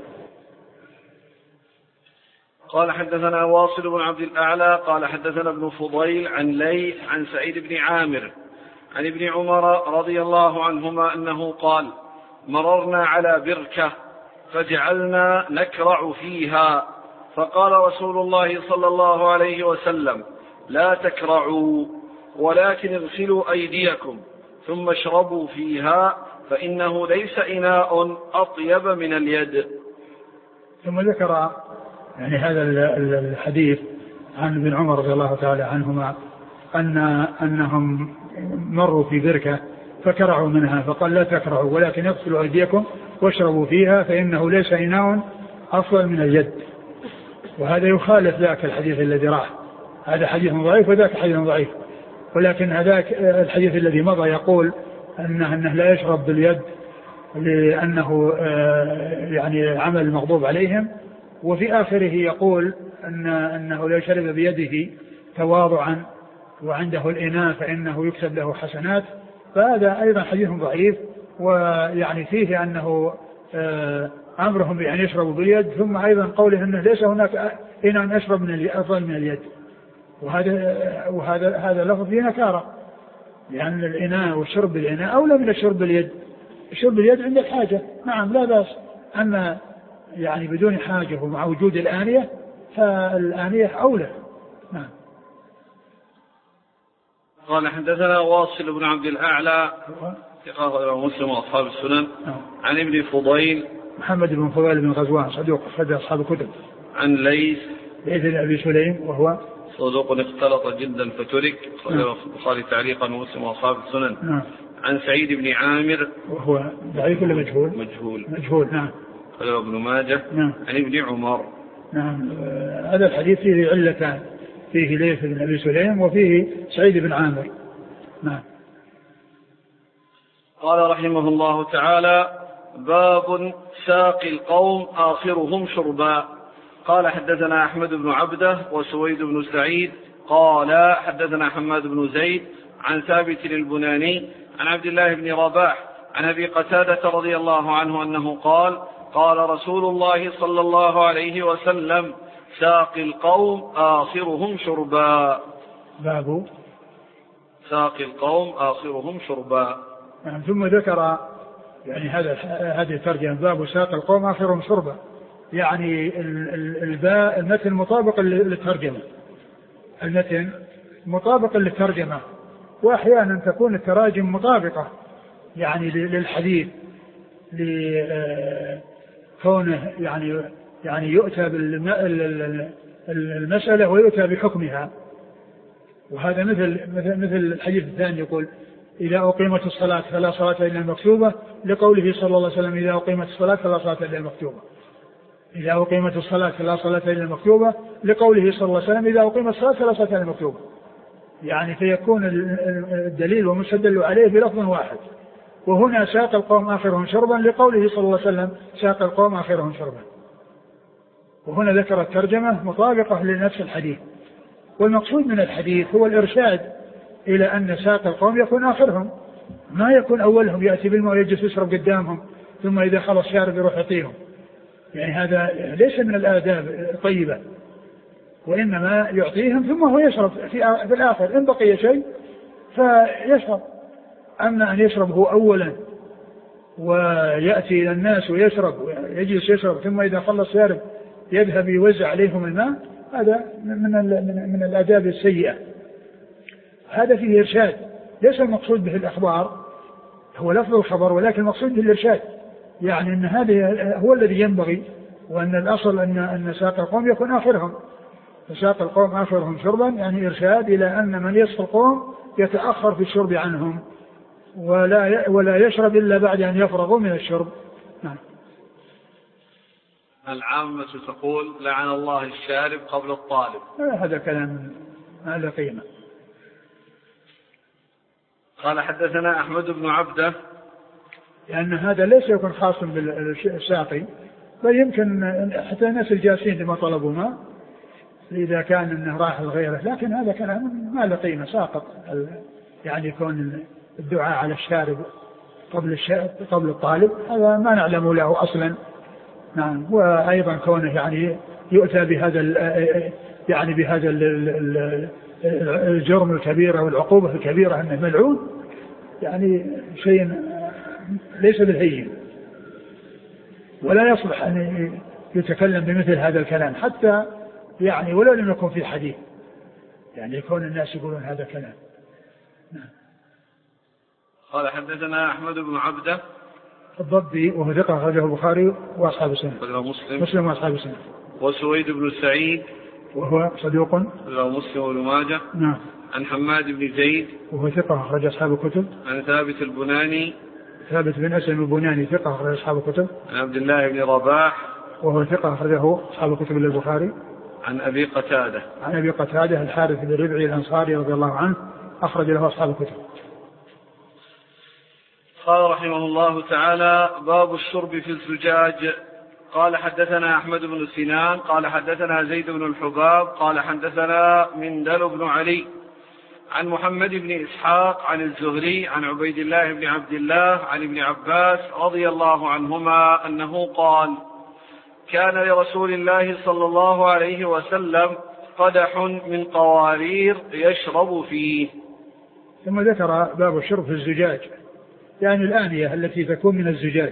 قال حدثنا واصل بن عبد الأعلى قال حدثنا ابن فضيل عن ليث عن سعيد بن عامر عن ابن عمر رضي الله عنهما أنه قال مررنا على بركة فجعلنا نكرع فيها، فقال رسول الله صلى الله عليه وسلم لا تكرعوا ولكن اغسلوا أيديكم ثم اشربوا فيها فإنه ليس إناء أطيب من اليد. ثم ذكر يعني هذا الحديث عن ابن عمر رضي الله تعالى عنهما أنهم مروا في بركة فكرعوا منها، فقال لا تكرعوا ولكن اغسلوا أيديكم واشربوا فيها فإنه ليس إناء أفضل من اليد. وهذا يخالف ذاك الحديث الذي راح، هذا حديث ضعيف وذاك حديث ضعيف، ولكن هذاك الحديث الذي مضى يقول أنه لا يشرب باليد لأنه يعني عمل المغضوب عليهم. وفي آخره يقول أنه لو شرب بيده تواضعا وعنده الإناء فإنه يكتب له حسنات. فهذا أيضا حديث ضعيف، ويعني فيه أنه أمرهم بأن يشربوا باليد، ثم أيضا قوله أنه ليس هناك إناء أشرب أفضل من اليد، وهذا لفظ فيه نكارة، لأن الإناء والشرب بالإناء أولى من الشرب باليد. الشرب باليد عند الحاجة نعم لا بأس، أما يعني بدون حاجة ومع وجود الآنية فالآنية أولى. نعم. قال حدثنا واصل بن عبد الأعلى ثقة مسلم وأصحاب السنن. عن ابن فضيل محمد بن فضيل بن غزوان صدوق أخرج أصحاب الكتب. عن ليث بن أبي سليم وهو صدوق اختلط جدا فترك، أخرجه البخاري تعليقا ومسلم وأصحاب السنن. عن سعيد بن عامر وهو ضعيف ولا مجهول؟ مجهول. نعم. أخرجه ابن ماجه. عن ابن عمر. نعم. هذا الحديث فيه علتان، فيه ليث بن أبي سليم وفيه سعيد بن عامر. نعم. قال رحمه الله تعالى: باب ساقي القوم آخرهم شربا. قال حدثنا أحمد بن عبده وسويد بن سعيد قال حدثنا حماد بن زيد عن ثابت البناني عن عبد الله بن رباح عن أبي قتادة رضي الله عنه أنه قال: قال رسول الله صلى الله عليه وسلم: ساقي القوم آخرهم شربا. باب ساقي القوم آخرهم شربا. ثم ذكر يعني هذه الترجمة: باب ساقي القوم آخرهم شربا، يعني المتن مطابق للترجمة، المتن مطابق للترجمة، وأحيانا تكون التراجم مطابقة يعني للحديث لكونه يعني يؤتى بالمسألة ويؤتى بحكمها. وهذا مثل الحديث الثاني يقول: إذا أقيمت الصلاة فلا صلاة إلا المكتوبة، لقوله صلى الله عليه وسلم: إذا أقيمت الصلاة فلا صلاة إلا المكتوبة. إذا أقيمت الصلاة فلا صلاة إلا المكتوبة، لقوله صلى الله عليه وسلم: إذا أقيمت الصلاة فلا صلاة إلا المكتوبة. يعني فيكون الدليل ومستدل عليه بلفظ واحد. وهنا ساق القوم آخرهم شربا لقوله صلى الله عليه وسلم: ساق القوم آخرهم شربا. وهنا ذكر الترجمة مطابقة لنفس الحديث. والمقصود من الحديث هو الإرشاد إلى أن ساق القوم يكون آخرهم، ما يكون أولهم يأتي بالماء ويجلس يشرب قدامهم ثم إذا خلص شارب يروح يعطيهم. يعني هذا ليس من الآداب الطيبة، وإنما يعطيهم ثم هو يشرب في الآخر إن بقي شيء فيشرب. أما أن يشرب هو أولا ويأتي إلى الناس ويشرب ويجلس يشرب ثم إذا خلص شارب يذهب يوزع عليهم الماء، هذا من الآداب السيئة. هذا فيه إرشاد، ليس المقصود به الأخبار، هو لفظ الخبر، ولكن المقصود به الإرشاد، يعني أن هذا هو الذي ينبغي، وأن الأصل أن ساق القوم يكون آخرهم. فساق القوم آخرهم شربا يعني إرشاد إلى أن من يسقي القوم يتأخر في الشرب عنهم ولا يشرب إلا بعد أن يفرغوا من الشرب. نعم. العامة تقول: لعن الله الشارب قبل الطالب. هذا كلام ما له قيمة. قال حدثنا أحمد بن عبده، لأن هذا ليس يكون خاصا بالساقي، بل يمكن حتى الناس الجالسين لما طلبوا ماء إذا كان أنه راح لغيره، لكن هذا كلام ما له قيمة ساقط. يعني يكون الدعاء على الشارب قبل الطالب هذا ما نعلم له أصلا. نعم. وأيضا كونه يعني يؤتى بهذا الجرم الكبير والعقوبة الكبيرة أنه ملعون، يعني شيء ليس بالهين، ولا يصلح أن يتكلم بمثل هذا الكلام حتى يعني ولو لم يكن في حديث، يعني يكون الناس يقولون هذا كلام. نعم. قال حدثنا أحمد بن عبده الضبي وهو ثقة أخرجه البخاري وأصحاب السنة. مسلم وأصحاب السنة. وسويد بن سعيد وهو صدوق مسلم وابن ماجه. نعم. عن حماد بن زيد وهو ثقة أخرج أصحاب الكتب. عن ثابت البناني ثابت بن أسلم البناني ثقة أخرج أصحاب الكتب. عن عبد الله بن رباح وهو ثقة أخرجه أصحاب الكتب إلا البخاري. عن أبي قتادة الحارث بن ربعي الأنصاري رضي الله عنه أخرج له أصحاب الكتب. قال رحمه الله تعالى: باب الشرب في الزجاج. قال حدثنا أحمد بن سنان قال حدثنا زيد بن الحباب قال حدثنا مندل بن علي عن محمد بن إسحاق عن الزهري عن عبيد الله بن عبد الله عن ابن عباس رضي الله عنهما أنه قال: كان لرسول الله صلى الله عليه وسلم قدح من قوارير يشرب فيه. ثم ذكر باب الشرب في الزجاج، يعني الآنية التي تكون من الزجاج،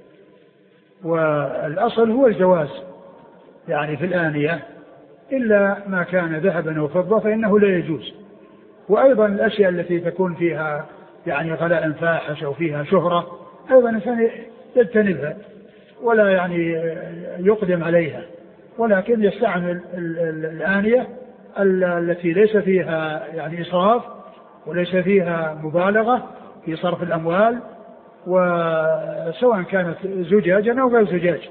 والأصل هو الجواز يعني في الآنية، إلا ما كان ذهبا أو فضة فإنه لا يجوز. وأيضا الأشياء التي تكون فيها يعني غلاء فاحش أو فيها شهرة أيضا الإنسان يجتنبها ولا يعني يقدم عليها، ولكن يستعمل الآنية التي ليس فيها يعني إسراف وليس فيها مبالغة في صرف الأموال، وسواء كانت زجاجا أو غير زجاج،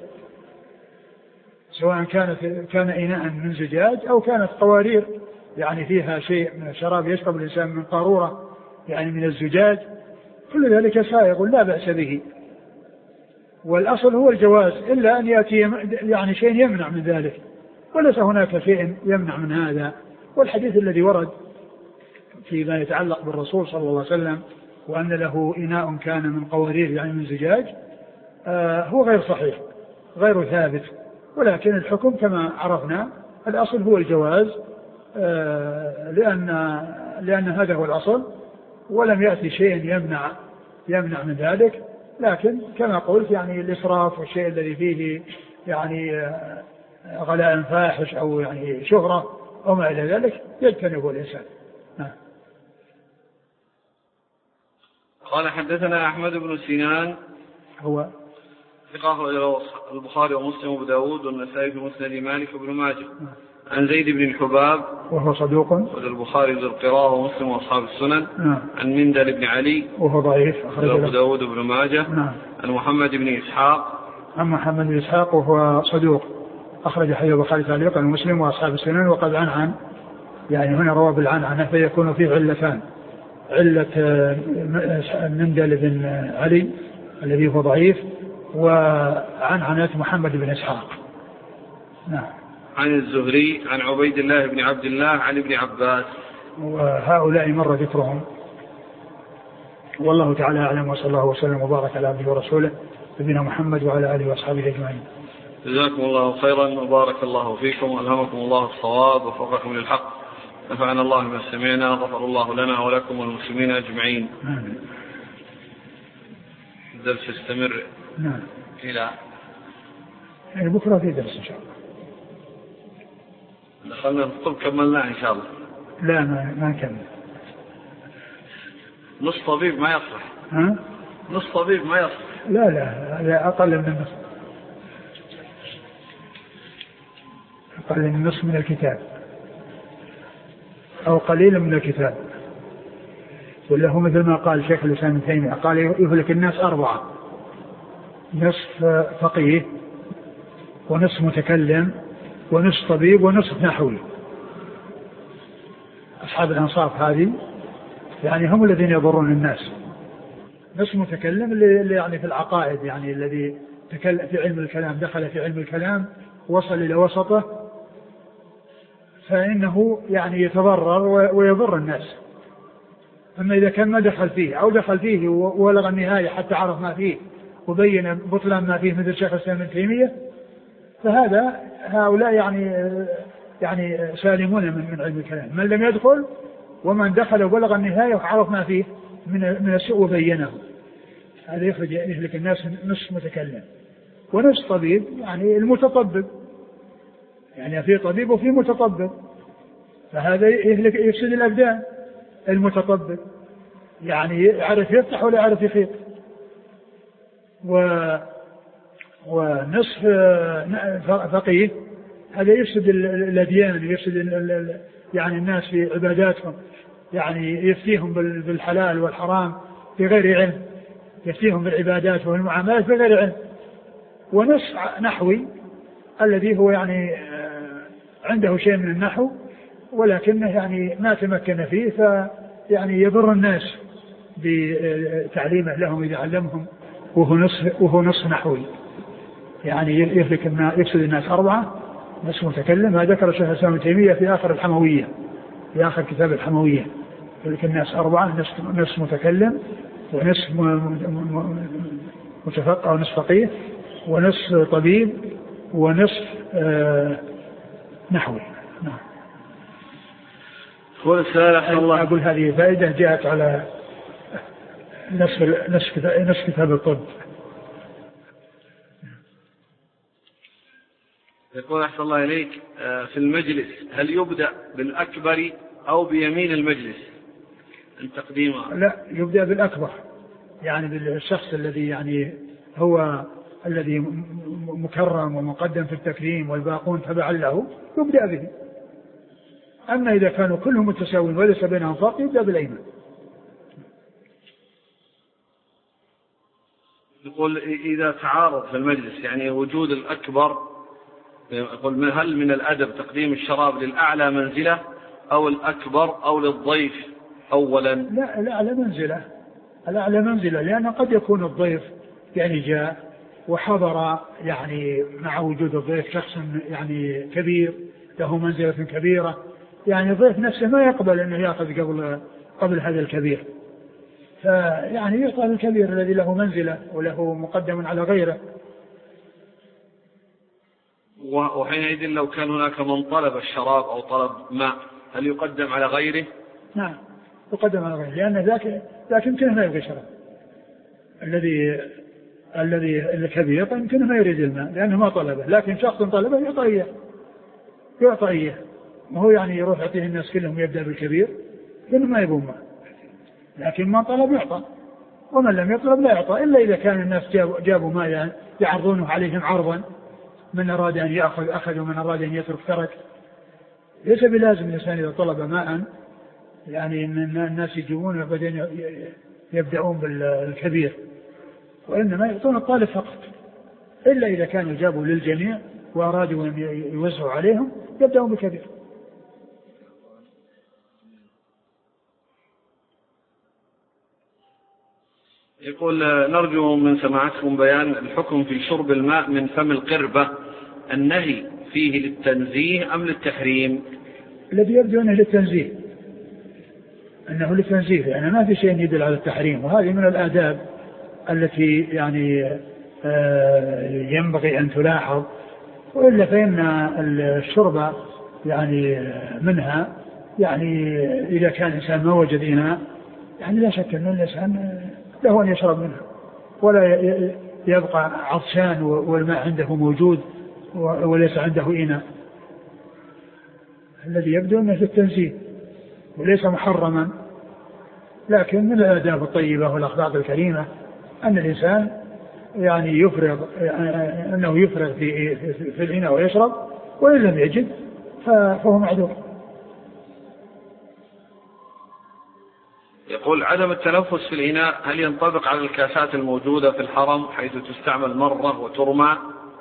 سواء كان إناء من زجاج أو كانت قوارير يعني فيها شيء من الشراب يشرب الإنسان من قارورة يعني من الزجاج، كل ذلك سائغ لا بأس به. والأصل هو الجواز، إلا أن يأتي يعني شيء يمنع من ذلك، وليس هناك شيء يمنع من هذا. والحديث الذي ورد فيما يتعلق بالرسول صلى الله عليه وسلم وأن له إناء كان من قوارير يعني من زجاج هو غير صحيح غير ثابت، ولكن الحكم كما عرفنا الأصل هو الجواز، لأن هذا هو الأصل، ولم يأتي شيء يمنع من ذلك. لكن كما قلت يعني الإسراف والشيء الذي فيه يعني غلاء فاحش أو يعني شهرة أو ما إلى ذلك يجتنبه الإنسان. قال حدثنا أحمد بن سنان هو ثقة البخاري ومسلم وابو داود والنسائي في مسند مالك وابن ماجه. عن زيد بن الحباب وهو صدوق والبخاري ذو القراءة ومسلم وأصحاب السنن. عن مندل بن علي وهو ضعيف أبو داود وابن ماجه. عن محمد بن إسحاق عن محمد بن إسحاق وهو صدوق أخرج حديث البخاري تعليقا ومسلم وأصحاب السنن. وقد عن يعني هنا روى بالعنعنة فيكون فيه علتان: علة مندل بن علي الذي هو ضعيف، وعنعنة محمد بن إسحاق. نعم. عن الزهري عن عبيد الله بن عبد الله عن ابن عباس. وهؤلاء مر ذكرهم، والله تعالى أعلم، وصلى الله وسلم وبارك على عبده ورسوله نبينا محمد وعلى آله وأصحابه أجمعين. جزاكم الله خيرا وبارك الله فيكم وألهمكم الله الصواب ووفقكم للحق. نفعنا الله بما سمعنا، غفر الله لنا ولكم والمسلمين أجمعين. الدرس يستمر. نعم. إلى يعني بكرة في درس إن شاء الله. دخلنا في الطب كملناه إن شاء الله. لا ما نكمل. نص طبيب ما يصلح. نص طبيب ما يصلح. لا أقل من النص، أقل من النص من الكتاب أو قليل من الكتاب. ولا هو مثل ما قال شيخ الإسلام ابن تيمية قال يهلك الناس 4: نصف فقيه ونصف متكلم ونصف طبيب ونصف نحوي. أصحاب الأنصاف هذه يعني هم الذين يضرون الناس. نصف متكلم اللي يعني في العقائد، يعني الذي تكلم في علم الكلام، دخل في علم الكلام وصل إلى وسطه، فإنه يعني يتضرر ويضر الناس. أما إذا كان ما دخل فيه أو دخل فيه وولغ النهاية حتى عرف ما فيه وبين بطلان ما فيه مثل شيخ الإسلام ابن تيمية، هؤلاء يعني سالمون من علم الكلام. من لم يدخل ومن دخل وبلغ النهاية وعرف ما فيه من السوء وبينه، هذا يهلك الناس. نصف متكلم ونصف طبيب، يعني المتطبب، يعني في طبيب وفي متطبب، فهذا يفسد الأبدان. المتطبب يعني يعرف يفتح ولا يعرف يخيط، ونصف فقيه هذا يفسد الأديان، يفسد يعني الناس في عباداتهم، يعني يفتيهم بالحلال والحرام بغير علم، يفتيهم بالعبادات والمعاملات بغير علم. ونصف نحوي الذي هو يعني عنده شيء من النحو ولكنه يعني ما تمكن فيه، فيعني يضر الناس بتعليمه لهم إذا علمهم وهو نصف نحوي، يعني يفسد الناس 4 نصف متكلم. هذا ذكر الشيخ الإسلام ابن تيمية في آخر الحموية، في آخر كتاب الحموية، يقول الناس 4 نصف متكلم ونصف متفقه ونصف فقيه ونصف طبيب ونصف نحوي. نعم. أقول هذه فائدة جاءت على نصف كتاب الطب. يقول أحسن الله إليك، في المجلس هل يبدأ بالأكبر أو بيمين المجلس التقديم؟ لا، يبدأ بالأكبر، يعني بالشخص الذي يعني هو الذي مكرم ومقدم في التكريم والباقون تبعا له يبدأ به. أما إذا كانوا كلهم متساوين وليس بينهم فرق يبدأ بالأيمن. يقول إذا تعارض في المجلس يعني وجود الأكبر، يقول هل من الأدب تقديم الشراب للأعلى منزلة أو الأكبر أو للضيف أولا؟ لا، الأعلى منزلة، لأن قد يكون الضيف يعني جاء وحضر يعني مع وجود الضيف شخص يعني كبير له منزلة كبيرة، يعني الضيف نفسه ما يقبل أنه يأخذ قبل هذا الكبير، فيعني يعطى الكبير الذي له منزلة وله مقدم على غيره. وحينئذ لو كان هناك من طلب الشراب أو طلب ماء هل يقدم على غيره؟ نعم يقدم على غيره، لأن ذاك يمكنه ما يبغي شراب، الذي الكبير يمكنه ما يريد الماء لأنه ما طلبه، لكن شخص طلبه يعطى إياه، وهو يعني يروح يعطيه الناس كلهم يبدأ بالكبير لأنه ما يبون ماء، لكن ما طلب يعطى، ومن لم يطلب لا يعطى، إلا إذا كان الناس جابوا ماء يعرضونه عليهم عرضا، من أراد أن يأخذ أخذ ومن أراد أن يترك ترك. ليس بلازم الإنسان إذا طلب ماء يعني أن الناس يجيبون وبعدين يبدأون بالكبير، وإنما يعطون الطالب فقط، إلا إذا كانوا جابوا للجميع وأرادوا أن يوزعوا عليهم يبدأون بالكبير. يقول نرجو من سماعتكم بيان الحكم في شرب الماء من فم القربة، النهي فيه للتنزيه أم للتحريم؟ الذي يبدو أنه للتنزيه، أنه للتنزيه، يعني ما في شيء يدل على التحريم، وهذه من الآداب التي يعني ينبغي أن تلاحظ، وإلا فإن الشرب يعني منها يعني إذا كان الإنسان ما وجد إناء يعني لا شك أن الإنسان له أن يشرب منها ولا يبقى عطشان والماء عنده موجود وليس عنده إناء. الذي يبدو أنه في التنزيه وليس محرما، لكن من الآداب الطيبة والأخلاق الكريمة أن الإنسان يعني أنه يفرغ في الإناء ويشرب، وإن لم يجد فهو معذور. يقول عدم التنفس في الإناء هل ينطبق على الكاسات الموجودة في الحرم حيث تستعمل مرة وترمى؟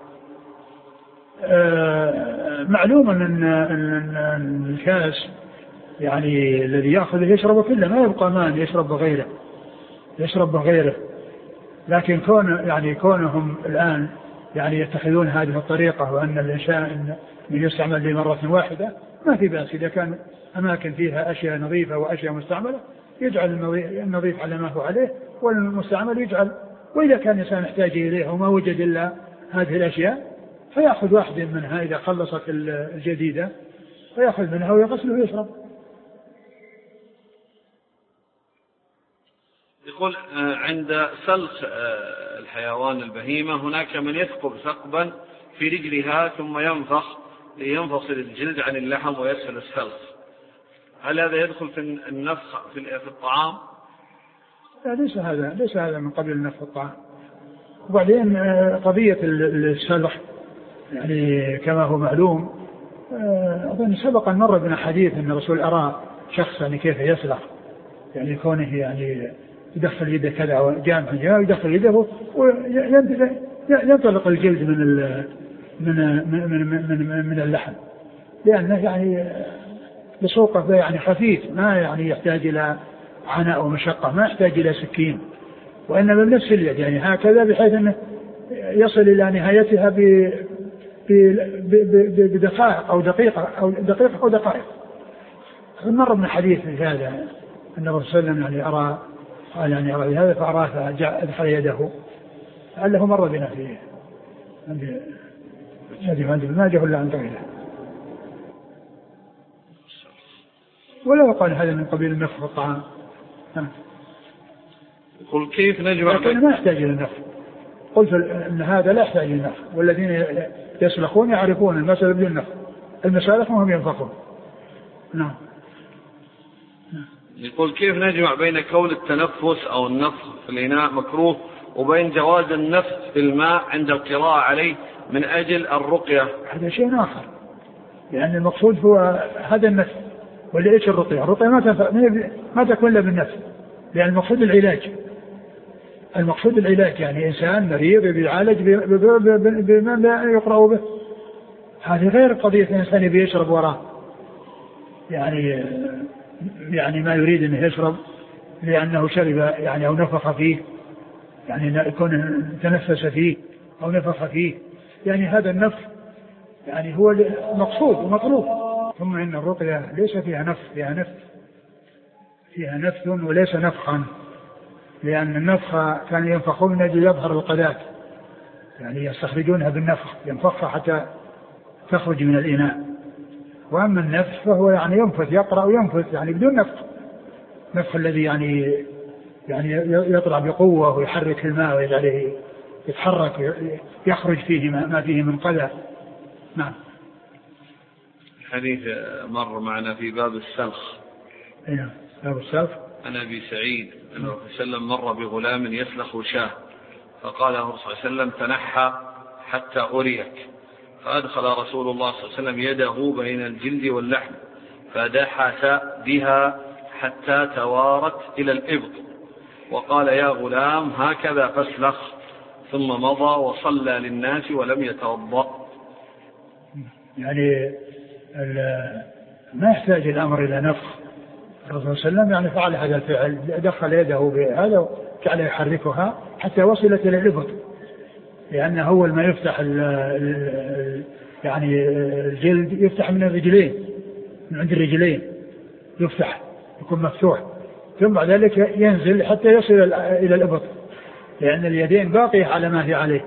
معلوم أن الكاس يعني الذي يأخذ يشرب كله، ما يبقى ماء يشرب بغيره، لكن كونهم الآن يعني يتخذون هذه الطريقة وأن الإنسان يستعمل لمرة واحدة ما في بأس، إذا كان أماكن فيها أشياء نظيفة وأشياء مستعملة يجعل النظيف على ما هو عليه والمستعمل يجعل، وإذا كان الإنسان يحتاج إليه وما وجد إلا هذه الأشياء فيأخذ واحد منها إذا خلصت الجديدة فيأخذ منها ويغسله ويشرب. يقول عند سلخ الحيوان البهيمة هناك من يثقب ثقبا في رجلها ثم ينفخ لينفصل الجلد عن اللحم ويسهل السلخ، هل هذا يدخل في النفخ في الطعام؟ ليس هذا من قبل النفخ في الطعام. وبعدين قضية السلخ يعني كما هو معلوم أظن سبق أن مر بنا حديث أن الرسول أرى شخص يعني كيف يسلخ، يعني كونه يعني يدخل يده كذا وجامع يدخل يده وينطلق الجلد من اللحم، لأنه يعني لسوقه يعني خفيف ما يعني يحتاج إلى عناء ومشقة، ما يحتاج إلى سكين، وإنما بنفس اليد يعني هكذا بحيث أنه يصل إلى نهايتها بدقائق أو دقيقة أو دقائق. مر من حديث في هذا أن الرسول صلى الله عليه وسلم يعني أرى بهذا فأراه فأدخل يده، لعله مر بنا فيه عند ابن ماجه ولا عن غيره، ولا يقال هذا من قبيل النفخ في الطعام. يقول كيف نجمع؟ لكن ما يحتاج إلى النفخ. قلت أن هذا لا يحتاج إلى النفخ، والذين يسلخون يعرفون المسألة بدون نفخ، المسالخ وهم ينفخون. نعم. يقول كيف نجمع بين كون التنفس أو النفخ في الإناء مكروه وبين جواز النفخ في الماء عند القراءة عليه من أجل الرقية؟ هذا شيء آخر، لأن المقصود هو هذا النفخ. وليش الرقية ما تكون إلا بالنفخ، لأن المقصود العلاج يعني إنسان مريض يعالج بما يقرأ به. هذه غير قضية الإنسان بيشرب وراه، يعني ما يريد أنه يشرب لأنه شرب يعني أو نفخ فيه، يعني يكون تنفس فيه أو نفخ فيه، يعني هذا النفخ يعني هو مقصود ومطلوب. ثم إن الرقية ليس فيها نفخ، فيها نفث وليس نفخا، لأن النفخ كان ينفخون من أجل يظهر القذات، يعني يستخرجونها بالنفخ، ينفخها حتى تخرج من الإناء. وأما النفخ فهو يعني ينفث، يقرأ وينفث يعني بدون نفخ الذي يعني يطلع بقوة ويحرك الماء ويجعله يتحرك يخرج فيه ما فيه من قذى. نعم. حديث مر معنا في باب السلخ. باب السلخ عن أبي سعيد أن الرسول صلى الله عليه وسلم مر بغلام يسلخ شاه، فقال له الرسول صلى الله عليه وسلم تنحى حتى أريك، فأدخل رسول الله صلى الله عليه وسلم يده بين الجلد واللحم فدحث بها حتى توارت إلى الإبط، وقال يا غلام هكذا فاسلخ، ثم مضى وصلى للناس ولم يتوضأ. يعني ما يحتاج الأمر إلى نفخ. الرسول صلى الله عليه وسلم يعني فعل هذا الفعل، دخل يده بهذا وجعل يحركها حتى وصلت إلى الإبط، لأنه أول ما يفتح يعني الجلد يفتح من الرجلين، من عند الرجلين يفتح يكون مفتوح، ثم بعد ذلك ينزل حتى يصل إلى الإبط، لأن اليدين باقية على ما هي عليه،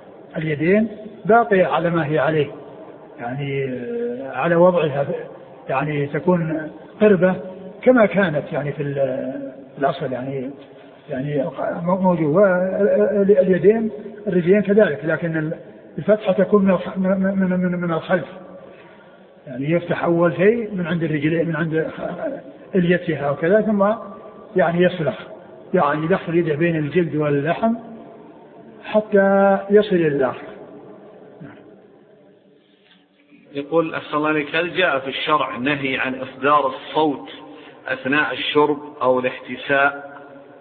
يعني على وضعها، يعني تكون قربة كما كانت يعني في الأصل يعني موجود، واليدين الرجلين كذلك، لكن الفتحة تكون من الخلف، يعني يفتح أول شيء من عند الرجلين من عند اليتها وكذا، ثم يعني يسلخ، يعني يدخل يده بين الجلد واللحم حتى يصل إلى الآخر. يقول أحسن الله عليك، هل جاء في الشرع نهي عن إصدار الصوت أثناء الشرب أو الاحتساء؟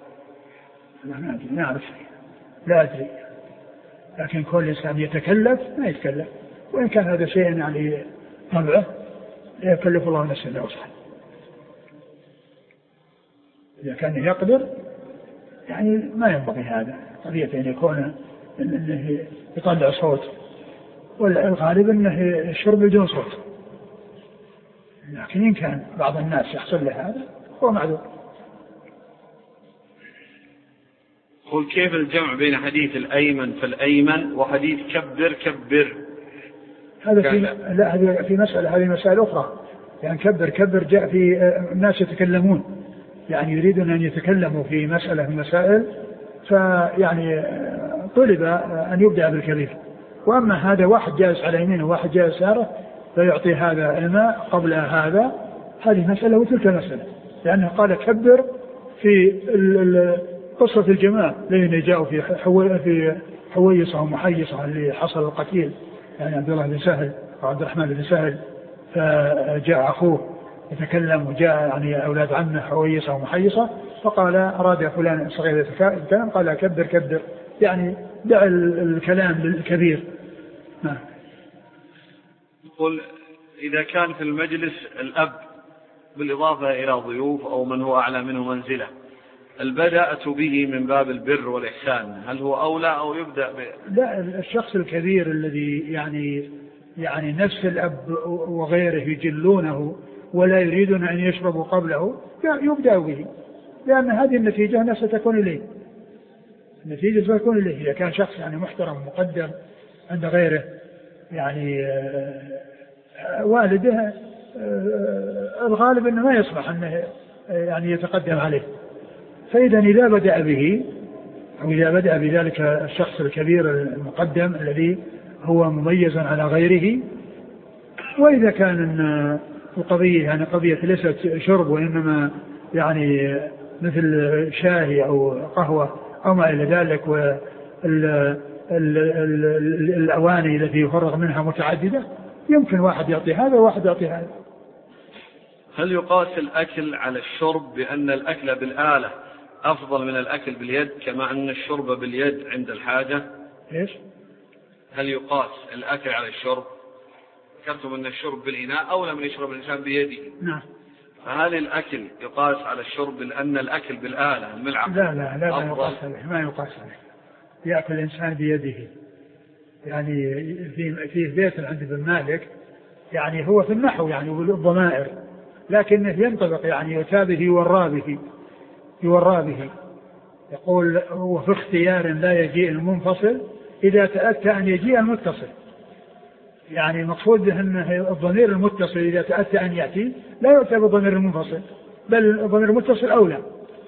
لا أدري، لكن كل إنسان يتكلف ما يتكلف، وإن كان هذا شيء يعني طبعه لا يكلف الله نفسا إلا وسعها، إذا كان يقدر يعني ما ينبغي هذا قضية أن يكون إنه يطلع صوت، والغالب أنه الشرب بدون صوت، لكن إن كان بعض الناس يحصل له هذا هو معذور. قل كيف الجمع بين حديث الأيمن فالأيمن وحديث كبر؟ هذا في مسألة، هذه مسائل أخرى، يعني كبر جاء في الناس يتكلمون، يعني يريدون أن يتكلموا في مسألة من المسائل، فيعني طلب أن يبدأ بالكبير، وأما هذا واحد جالس على يمينه وواحد جالس يساره فيعطي هذا الماء قبل هذا، هذه مسألة وتلك مسألة، لأنه قال كبر في قصة الجماعة الذين جاءوا في حويصة ومحيصة اللي حصل القتيل، يعني عبد الله بن سهل وعبد الرحمن بن سهل، فجاء أخوه يتكلم وجاء يعني أولاد عمه حويصة ومحيصة، فقال أراد فلان صغير يتكلم، قال كبر يعني دع الكلام للكبير. يقول إذا كان في المجلس الأب بالإضافة إلى ضيوف أو من هو أعلى منه منزلة، البدأت به من باب البر والإحسان هل هو أولى أو يبدأ لا، الشخص الكبير الذي يعني نفس الأب وغيره يجلونه ولا يريدون أن يشربوا قبله يبدأ به، لأن هذه النتيجة ستكون إليه، النتيجة ستكون إليه. إذا كان شخص يعني محترم مقدم عند غيره، يعني والده الغالب أنه ما يصلح أنه يعني يتقدم عليه. فإذا إذا بدأ به أو إذا بدأ بذلك الشخص الكبير المقدم الذي هو مميز على غيره، وإذا كان القضية يعني قضية ليست شرب وإنما يعني مثل شاهي أو قهوة أو ما إلى ذلك، والأواني التي يفرغ منها متعددة، يمكن واحد يعطي هذا وواحد يعطي هذا. هل يقاس الأكل على الشرب بأن الأكل بالآلة أفضل من الأكل باليد كما أن الشرب باليد عند الحاجة؟ إيش؟ هل يقاس الأكل على الشرب؟ ذكرتم أن الشرب بالإناء أولى من يشرب الإنسان بيده. نعم. فهل الأكل يقاس على الشرب لأن الأكل بالآلة الملعقة؟ لا ما يقاس عليه، ما يقاس عليه. يأكل الإنسان بيده. يعني في بيت عند ابن مالك يعني هو في النحو يعني والضمائر، لكنه ينطبق يعني يتابه يورى به يقول وفي اختيار لا يجيء المنفصل إذا تأتى أن يجيء المتصل. يعني مقصود به أن الضمير المتصل إذا تأتى أن يأتي لا يؤتى بالضمير المنفصل، بل الضمير المتصل أولى.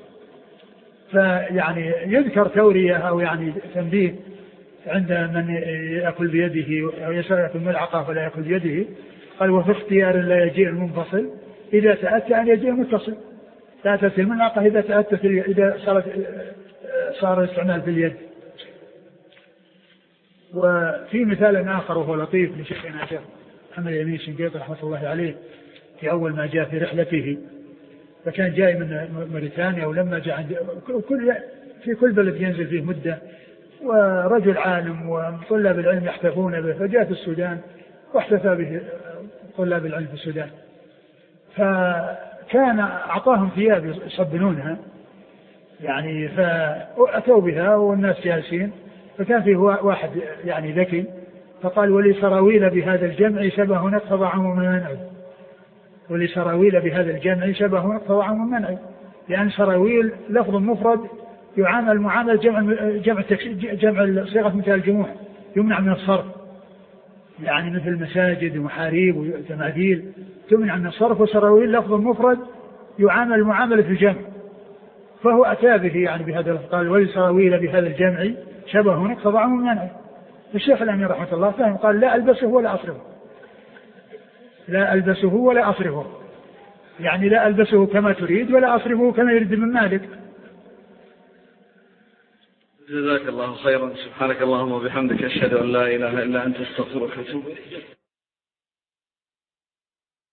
فيعني يذكر تورية أو يعني تنبيه عند من يأكل بيده أو يشرب الملعقة فلا يأكل بيده، قال وفي اختيار لا يجيء المنفصل إذا تأتى أن يجيء المتصل. تأتت الملعقة إذا تأتت إذا صار الاستعمال في اليد. وفي مثال آخر وهو لطيف لشيخنا الشيخ محمد الأمين الشنقيطي رحمة الله عليه في أول ما جاء في رحلته، فكان جاي من موريتانيا، ولما جاء في كل بلد ينزل فيه مدة، ورجل عالم وطلاب العلم يحتفون به، فجاء في السودان واحتفى به طلاب العلم في السودان، فكان أعطاهم ثياب يصبنونها يعني، فأتوا بها والناس جالسين، فكان فيه واحد يعني ذكي فقال ولي سراويل بهذا الجمع شبه نقض عموم منعه، ولي سراويل بهذا الجمع شبه نقض عموم منعه، لأن سراويل لفظ مفرد يعامل معاملة جمع صيغة مثال الجموع، يمنع من الصرف، يعني مثل مساجد ومحاريب وتماثيل تمنع من الصرف، وسراويل لفظ مفرد يعامل معاملة الجمع، فهو أتى به يعني بهذا اللفظ، قال ولي سراويل بهذا الجمع شبه نقض عموم منعه. الشيخ الأمين رحمة الله فهم قال لا ألبسه ولا أصرفه، لا ألبسه ولا أصرفه، يعني لا ألبسه كما تريد ولا أصرفه كما يريد من مالك. جزاك الله خيرا. سبحانك اللهم وبحمدك أشهد أن لا إله إلا أنت استغفرك وأتوب إليك.